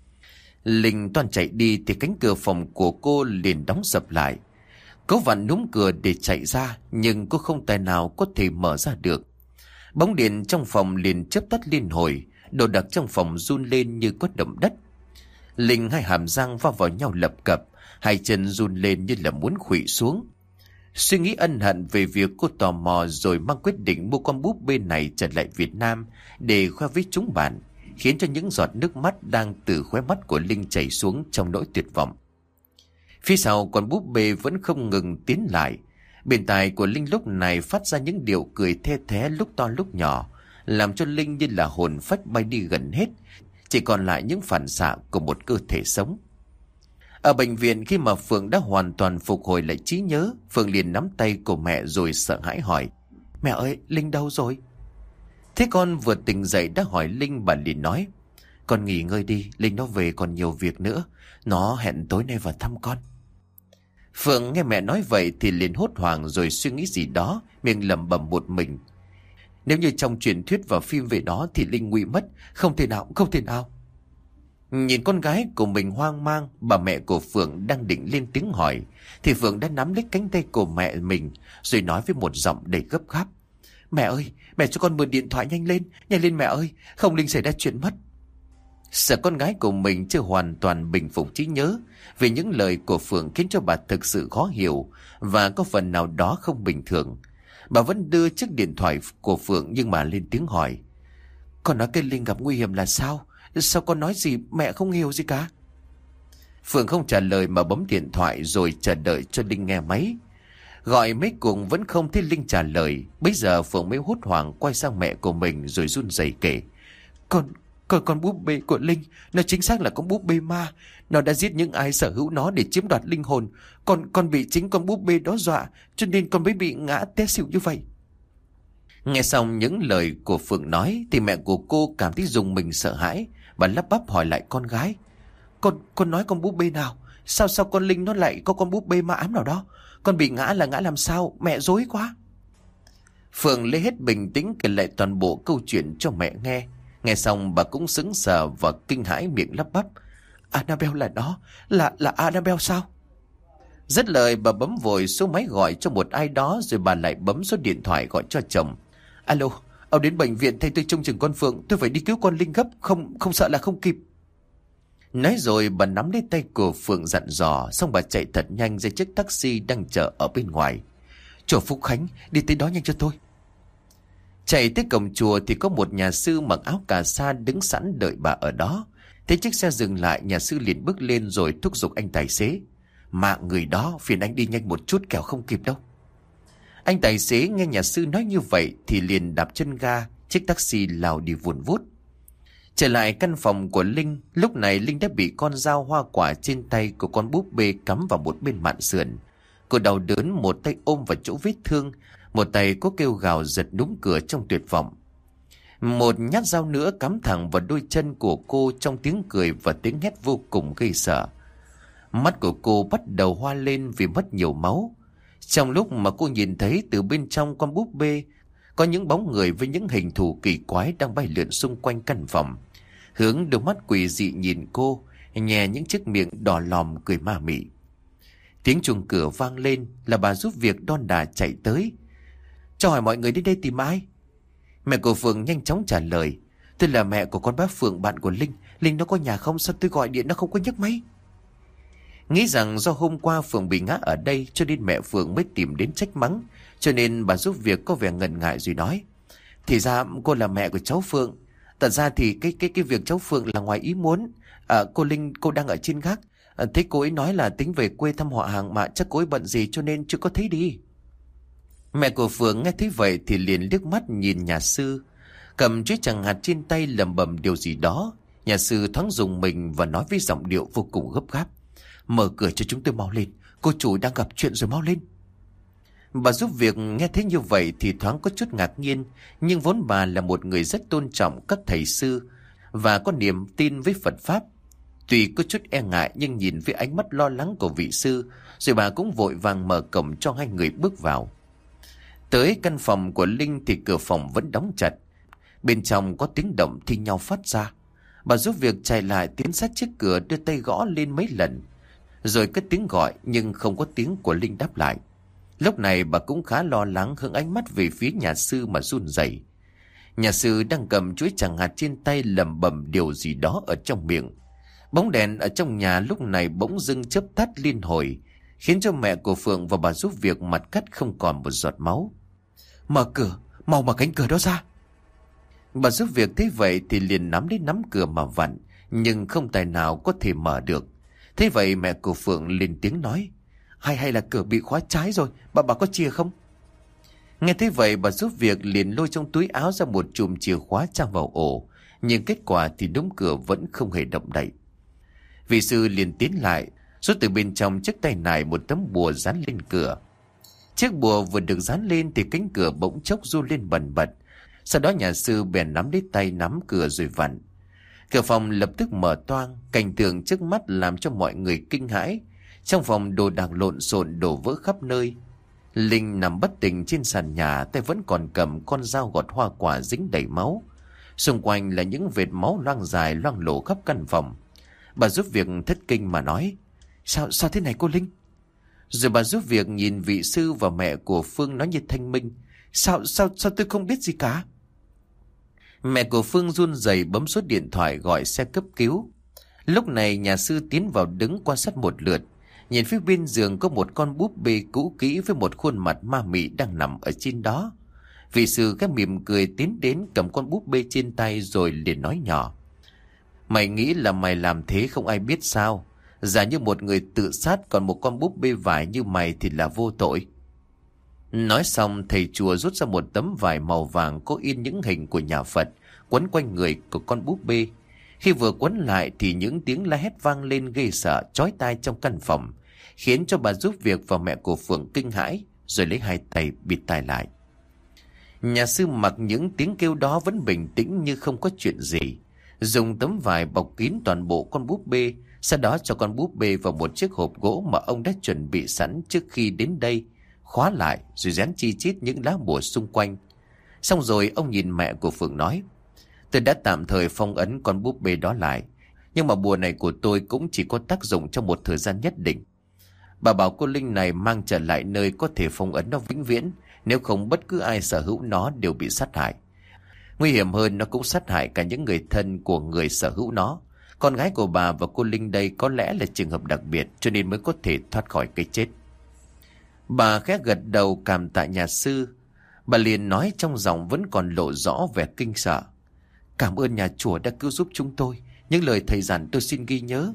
Linh toan chạy đi thì cánh cửa phòng của cô liền đóng sập lại. Cô vặn núm cửa để chạy ra, nhưng cô không tài nào có thể mở ra được. Bóng điện trong phòng liền chớp tắt liên hồi, đồ đạc trong phòng run lên như có động đất. Linh hai hàm răng va vào nhau lập cập, hai chân run lên như là muốn khuỵu xuống. Suy nghĩ ân hận về việc cô tò mò rồi mang quyết định mua con búp bê này trở lại Việt Nam để khoe với chúng bạn, khiến cho những giọt nước mắt đang từ khóe mắt của Linh chảy xuống trong nỗi tuyệt vọng. Phía sau con búp bê vẫn không ngừng tiến lại. Bên tai của Linh lúc này phát ra những điệu cười the thé lúc to lúc nhỏ, làm cho Linh như là hồn phách bay đi gần hết, chỉ còn lại những phản xạ của một cơ thể sống. Ở bệnh viện, khi mà Phượng đã hoàn toàn phục hồi lại trí nhớ, Phượng liền nắm tay của mẹ rồi sợ hãi hỏi: "Mẹ ơi, Linh đâu rồi?" Thế con vừa tỉnh dậy đã hỏi Linh, bà liền nói: "Con nghỉ ngơi đi, Linh nó về còn nhiều việc nữa. Nó hẹn tối nay vào thăm con." Phượng nghe mẹ nói vậy thì liền hốt hoảng rồi suy nghĩ gì đó, miệng lẩm bẩm một mình: "Nếu như trong truyền thuyết và phim về đó thì Linh nguy mất, không thể nào, không thể nào." Nhìn con gái của mình hoang mang, bà mẹ của Phượng đang định lên tiếng hỏi thì Phượng đã nắm lấy cánh tay của mẹ mình rồi nói với một giọng đầy gấp gáp: "Mẹ ơi, mẹ cho con mượn điện thoại nhanh lên mẹ ơi, không Linh xảy ra chuyện mất." Sợ con gái của mình chưa hoàn toàn bình phục trí nhớ, vì những lời của Phượng khiến cho bà thực sự khó hiểu và có phần nào đó không bình thường. Bà vẫn đưa chiếc điện thoại của Phượng nhưng mà lên tiếng hỏi: "Con nói cái Linh gặp nguy hiểm là sao? Sao con nói gì mẹ không hiểu gì cả?" Phượng không trả lời mà bấm điện thoại rồi chờ đợi cho Linh nghe máy. Gọi mấy cuộc vẫn không thấy Linh trả lời. Bây giờ Phượng mới hốt hoảng quay sang mẹ của mình rồi run rẩy kể: Con búp bê của Linh, nó chính xác là con búp bê ma. Nó đã giết những ai sở hữu nó để chiếm đoạt linh hồn. Con bị chính con búp bê đó dọa, cho nên con mới bị ngã té xỉu như vậy." Nghe xong những lời của Phượng nói thì mẹ của cô cảm thấy rùng mình sợ hãi. Bà lắp bắp hỏi lại con gái: Con nói con búp bê nào? Sao con Linh nó lại có con búp bê ma ám nào đó? Con bị ngã là ngã làm sao? Mẹ dối quá." Phượng lấy hết bình tĩnh kể lại toàn bộ câu chuyện cho mẹ nghe. Nghe xong bà cũng sững sờ và kinh hãi miệng lắp bắp: "Annabelle là nó? Là Annabelle sao?" Dứt lời bà bấm vội số máy gọi cho một ai đó rồi bà lại bấm số điện thoại gọi cho chồng: "Alo, ông đến bệnh viện thay tôi trông chừng con Phượng, tôi phải đi cứu con Linh gấp, không sợ là không kịp." Nói rồi bà nắm lấy tay của Phượng dặn dò, xong bà chạy thật nhanh ra chiếc taxi đang chờ ở bên ngoài: "Chùa Phúc Khánh, đi tới đó nhanh cho tôi." Chạy tới cổng chùa thì có một nhà sư mặc áo cà sa đứng sẵn đợi bà ở đó. Thấy chiếc xe dừng lại, nhà sư liền bước lên rồi thúc giục anh tài xế: "Mạng người đó, phiền anh đi nhanh một chút kẻo không kịp đâu." Anh tài xế nghe nhà sư nói như vậy thì liền đạp chân ga, chiếc taxi lao đi vùn vút. Trở lại căn phòng của Linh, lúc này Linh đã bị con dao hoa quả trên tay của con búp bê cắm vào một bên mạn sườn. Cô đau đớn, một tay ôm vào chỗ vết thương, một tay có kêu gào giật núm cửa trong tuyệt vọng. Một nhát dao nữa cắm thẳng vào đôi chân của cô trong tiếng cười và tiếng hét vô cùng gây sợ. Mắt của cô bắt đầu hoa lên vì mất nhiều máu. Trong lúc mà cô nhìn thấy từ bên trong con búp bê có những bóng người với những hình thù kỳ quái đang bay lượn xung quanh căn phòng, hướng đôi mắt quỷ dị nhìn cô, nhè những chiếc miệng đỏ lòm cười ma mị. Tiếng chuông cửa vang lên là bà giúp việc đon đà chạy tới: "Cho hỏi mọi người đến đây tìm ai?" Mẹ của Phượng nhanh chóng trả lời: "Tôi là mẹ của con bác Phượng, bạn của Linh. Linh nó có nhà không? Sao tôi gọi điện nó không có nhấc máy?" Nghĩ rằng do hôm qua Phượng bị ngã ở đây cho nên mẹ Phượng mới tìm đến trách mắng, cho nên bà giúp việc có vẻ ngần ngại rồi nói: "Thì ra cô là mẹ của cháu Phượng. Thật ra thì cái việc cháu Phượng là ngoài ý muốn. Cô Linh cô đang ở trên gác. Thấy cô ấy nói là tính về quê thăm họ hàng mà chắc cô ấy bận gì cho nên chưa có thấy đi." Mẹ của Phượng nghe thấy vậy thì liền liếc mắt nhìn nhà sư, cầm chiếc chàng hạt trên tay lẩm bẩm điều gì đó. Nhà sư thoáng rùng mình và nói với giọng điệu vô cùng gấp gáp: "Mở cửa cho chúng tôi mau lên, cô chủ đang gặp chuyện rồi, mau lên." Bà giúp việc nghe thấy như vậy thì thoáng có chút ngạc nhiên, nhưng vốn bà là một người rất tôn trọng các thầy sư và có niềm tin với Phật Pháp. Tuy có chút e ngại nhưng nhìn với ánh mắt lo lắng của vị sư, rồi bà cũng vội vàng mở cổng cho hai người bước vào. Tới căn phòng của Linh thì cửa phòng vẫn đóng chặt. Bên trong có tiếng động thi nhau phát ra. Bà giúp việc chạy lại tiến sát chiếc cửa, đưa tay gõ lên mấy lần. Rồi cất tiếng gọi nhưng không có tiếng của Linh đáp lại. Lúc này bà cũng khá lo lắng, hướng ánh mắt về phía nhà sư mà run rẩy. Nhà sư đang cầm chuỗi tràng hạt trên tay, lẩm bẩm điều gì đó ở trong miệng. Bóng đèn ở trong nhà lúc này bỗng dưng chớp tắt liên hồi, khiến cho mẹ của Phượng và bà giúp việc mặt cắt không còn một giọt máu. Mở cửa, mau mở cánh cửa đó ra. Bà giúp việc thấy vậy thì liền nắm lấy nắm cửa mà vặn, nhưng không tài nào có thể mở được. Thế vậy mẹ của Phượng lên tiếng nói: Hay là cửa bị khóa trái rồi, bà có chìa không? Nghe thế vậy bà giúp việc liền lôi trong túi áo ra một chùm chìa khóa trang vào ổ, nhưng kết quả thì đống cửa vẫn không hề động đậy. Vị sư liền tiến lại, rút từ bên trong chiếc tay nải một tấm bùa dán lên cửa. Chiếc bùa vừa được dán lên thì cánh cửa bỗng chốc run lên bần bật. Sau đó nhà sư bèn nắm lấy tay nắm cửa rồi vặn. Cửa phòng lập tức mở toang, cảnh tượng trước mắt làm cho mọi người kinh hãi. Trong phòng đồ đạc lộn xộn đổ vỡ khắp nơi. Linh nằm bất tỉnh trên sàn nhà, tay vẫn còn cầm con dao gọt hoa quả dính đầy máu. Xung quanh là những vệt máu loang dài loang lổ khắp căn phòng. Bà giúp việc thất kinh mà nói: Sao thế này cô Linh? Rồi bà giúp việc nhìn vị sư và mẹ của Phương nói như thanh minh: Sao tôi không biết gì cả? Mẹ của Phương run rẩy bấm số điện thoại gọi xe cấp cứu. Lúc này nhà sư tiến vào đứng quan sát một lượt. Nhìn phía bên giường có một con búp bê cũ kỹ với một khuôn mặt ma mị đang nằm ở trên đó. Vị sư cái mỉm cười tiến đến cầm con búp bê trên tay rồi liền nói nhỏ: Mày nghĩ là mày làm thế không ai biết sao? Giả như một người tự sát, còn một con búp bê vải như mày thì là vô tội. Nói xong thầy chùa rút ra một tấm vải màu vàng có in những hình của nhà Phật, quấn quanh người của con búp bê. Khi vừa quấn lại thì những tiếng la hét vang lên ghê sợ chói tai trong căn phòng, khiến cho bà giúp việc và mẹ của Phượng kinh hãi, rồi lấy hai tay bịt tai lại. Nhà sư mặc những tiếng kêu đó vẫn bình tĩnh như không có chuyện gì, dùng tấm vải bọc kín toàn bộ con búp bê, sau đó cho con búp bê vào một chiếc hộp gỗ mà ông đã chuẩn bị sẵn trước khi đến đây, khóa lại rồi dán chi chít những lá bùa xung quanh. Xong rồi ông nhìn mẹ của Phượng nói: Tôi đã tạm thời phong ấn con búp bê đó lại, nhưng mà bùa này của tôi cũng chỉ có tác dụng trong một thời gian nhất định. Bà bảo cô Linh này mang trở lại nơi có thể phong ấn nó vĩnh viễn, nếu không bất cứ ai sở hữu nó đều bị sát hại. Nguy hiểm hơn, nó cũng sát hại cả những người thân của người sở hữu nó. Con gái của bà và cô Linh đây có lẽ là trường hợp đặc biệt, cho nên mới có thể thoát khỏi cái chết. Bà khẽ gật đầu cảm tạ nhà sư. Bà liền nói trong giọng vẫn còn lộ rõ vẻ kinh sợ: Cảm ơn nhà chùa đã cứu giúp chúng tôi, những lời thầy dặn tôi xin ghi nhớ.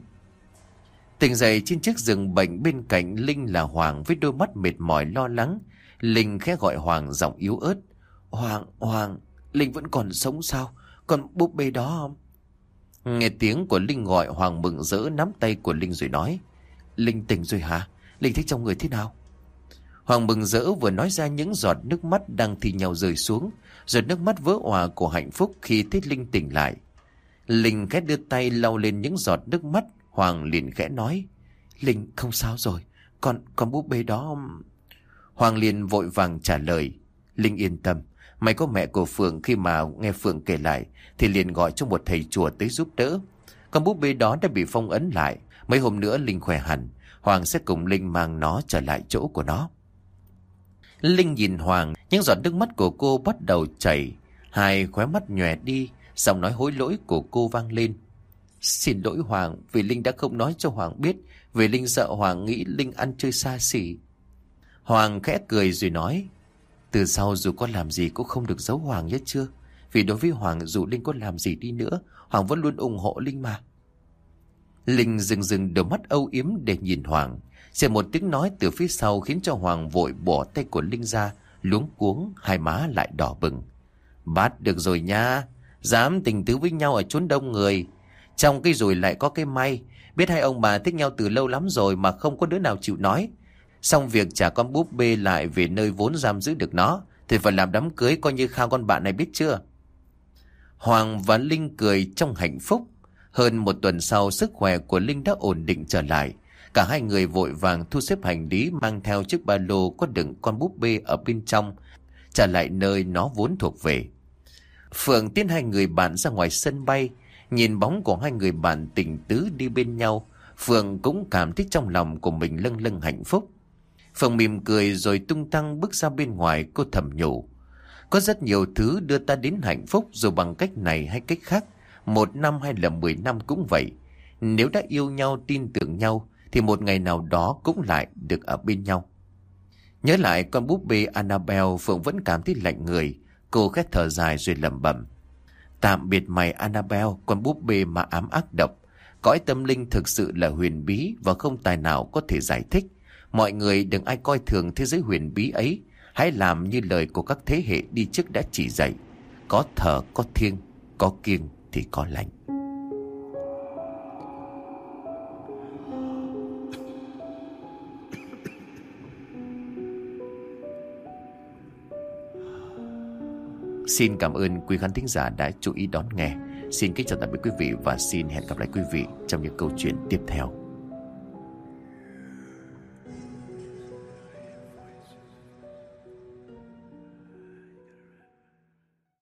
Tỉnh dậy trên chiếc giường bệnh bên cạnh Linh là Hoàng với đôi mắt mệt mỏi lo lắng. Linh khẽ gọi Hoàng giọng yếu ớt: Hoàng, Linh vẫn còn sống sao? Còn búp bê đó không? Nghe tiếng của Linh gọi, Hoàng mừng rỡ nắm tay của Linh rồi nói: Linh tỉnh rồi hả? Linh thấy trong người thế nào? Hoàng mừng rỡ vừa nói ra những giọt nước mắt đang thi nhau rơi xuống, rồi nước mắt vỡ òa của hạnh phúc khi thấy Linh tỉnh lại. Linh khẽ đưa tay lau lên những giọt nước mắt. Hoàng liền khẽ nói: Linh không sao rồi, còn búp bê đó. Hoàng liền vội vàng trả lời: Linh yên tâm, mày có mẹ của Phượng, khi mà nghe Phượng kể lại thì liền gọi cho một thầy chùa tới giúp đỡ. Con búp bê đó đã bị phong ấn lại, mấy hôm nữa Linh khỏe hẳn, Hoàng sẽ cùng Linh mang nó trở lại chỗ của nó. Linh nhìn Hoàng, những giọt nước mắt của cô bắt đầu chảy, hai khóe mắt nhòe đi, giọng nói hối lỗi của cô vang lên: Xin lỗi Hoàng, vì Linh đã không nói cho Hoàng biết, vì Linh sợ Hoàng nghĩ Linh ăn chơi xa xỉ. Hoàng khẽ cười rồi nói: Từ sau dù có làm gì cũng không được giấu Hoàng nhé chưa? Vì đối với Hoàng dù Linh có làm gì đi nữa, Hoàng vẫn luôn ủng hộ Linh mà. Linh dừng đôi mắt âu yếm để nhìn Hoàng. Sẽ một tiếng nói từ phía sau khiến cho Hoàng vội bỏ tay của Linh ra, luống cuống, hai má lại đỏ bừng. Bắt được rồi nha, dám tình tứ với nhau ở chốn đông người. Trong cái rồi lại có cái may, biết hai ông bà thích nhau từ lâu lắm rồi mà không có đứa nào chịu nói. Xong việc trả con búp bê lại về nơi vốn giam giữ được nó, thì phải làm đám cưới coi như khao con bạn này, biết chưa? Hoàng và Linh cười trong hạnh phúc. Hơn một tuần sau, sức khỏe của Linh đã ổn định trở lại. Cả hai người vội vàng thu xếp hành lý, mang theo chiếc ba lô có đựng con búp bê ở bên trong, trả lại nơi nó vốn thuộc về. Phượng tiến hai người bạn ra ngoài sân bay. Nhìn bóng của hai người bạn tình tứ đi bên nhau, Phượng cũng cảm thấy trong lòng của mình lâng lâng hạnh phúc. Phượng mỉm cười rồi tung tăng bước ra bên ngoài. Cô thầm nhủ, có rất nhiều thứ đưa ta đến hạnh phúc, dù bằng cách này hay cách khác. 1 năm hay là 10 năm cũng vậy. Nếu đã yêu nhau, tin tưởng nhau, thì một ngày nào đó cũng lại được ở bên nhau. Nhớ lại con búp bê Annabelle, Phượng vẫn cảm thấy lạnh người. Cô khẽ thở dài rồi lẩm bẩm, tạm biệt mày Annabelle, con búp bê mà ám ác độc. Cõi tâm linh thực sự là huyền bí và không tài nào có thể giải thích. Mọi người đừng ai coi thường thế giới huyền bí ấy. Hãy làm như lời của các thế hệ đi trước đã chỉ dạy. Có thờ có thiêng, có kiêng thì có lành. Xin cảm ơn quý khán thính giả đã chú ý đón nghe. Xin kính chào tạm biệt quý vị và xin hẹn gặp lại quý vị trong những câu chuyện tiếp theo.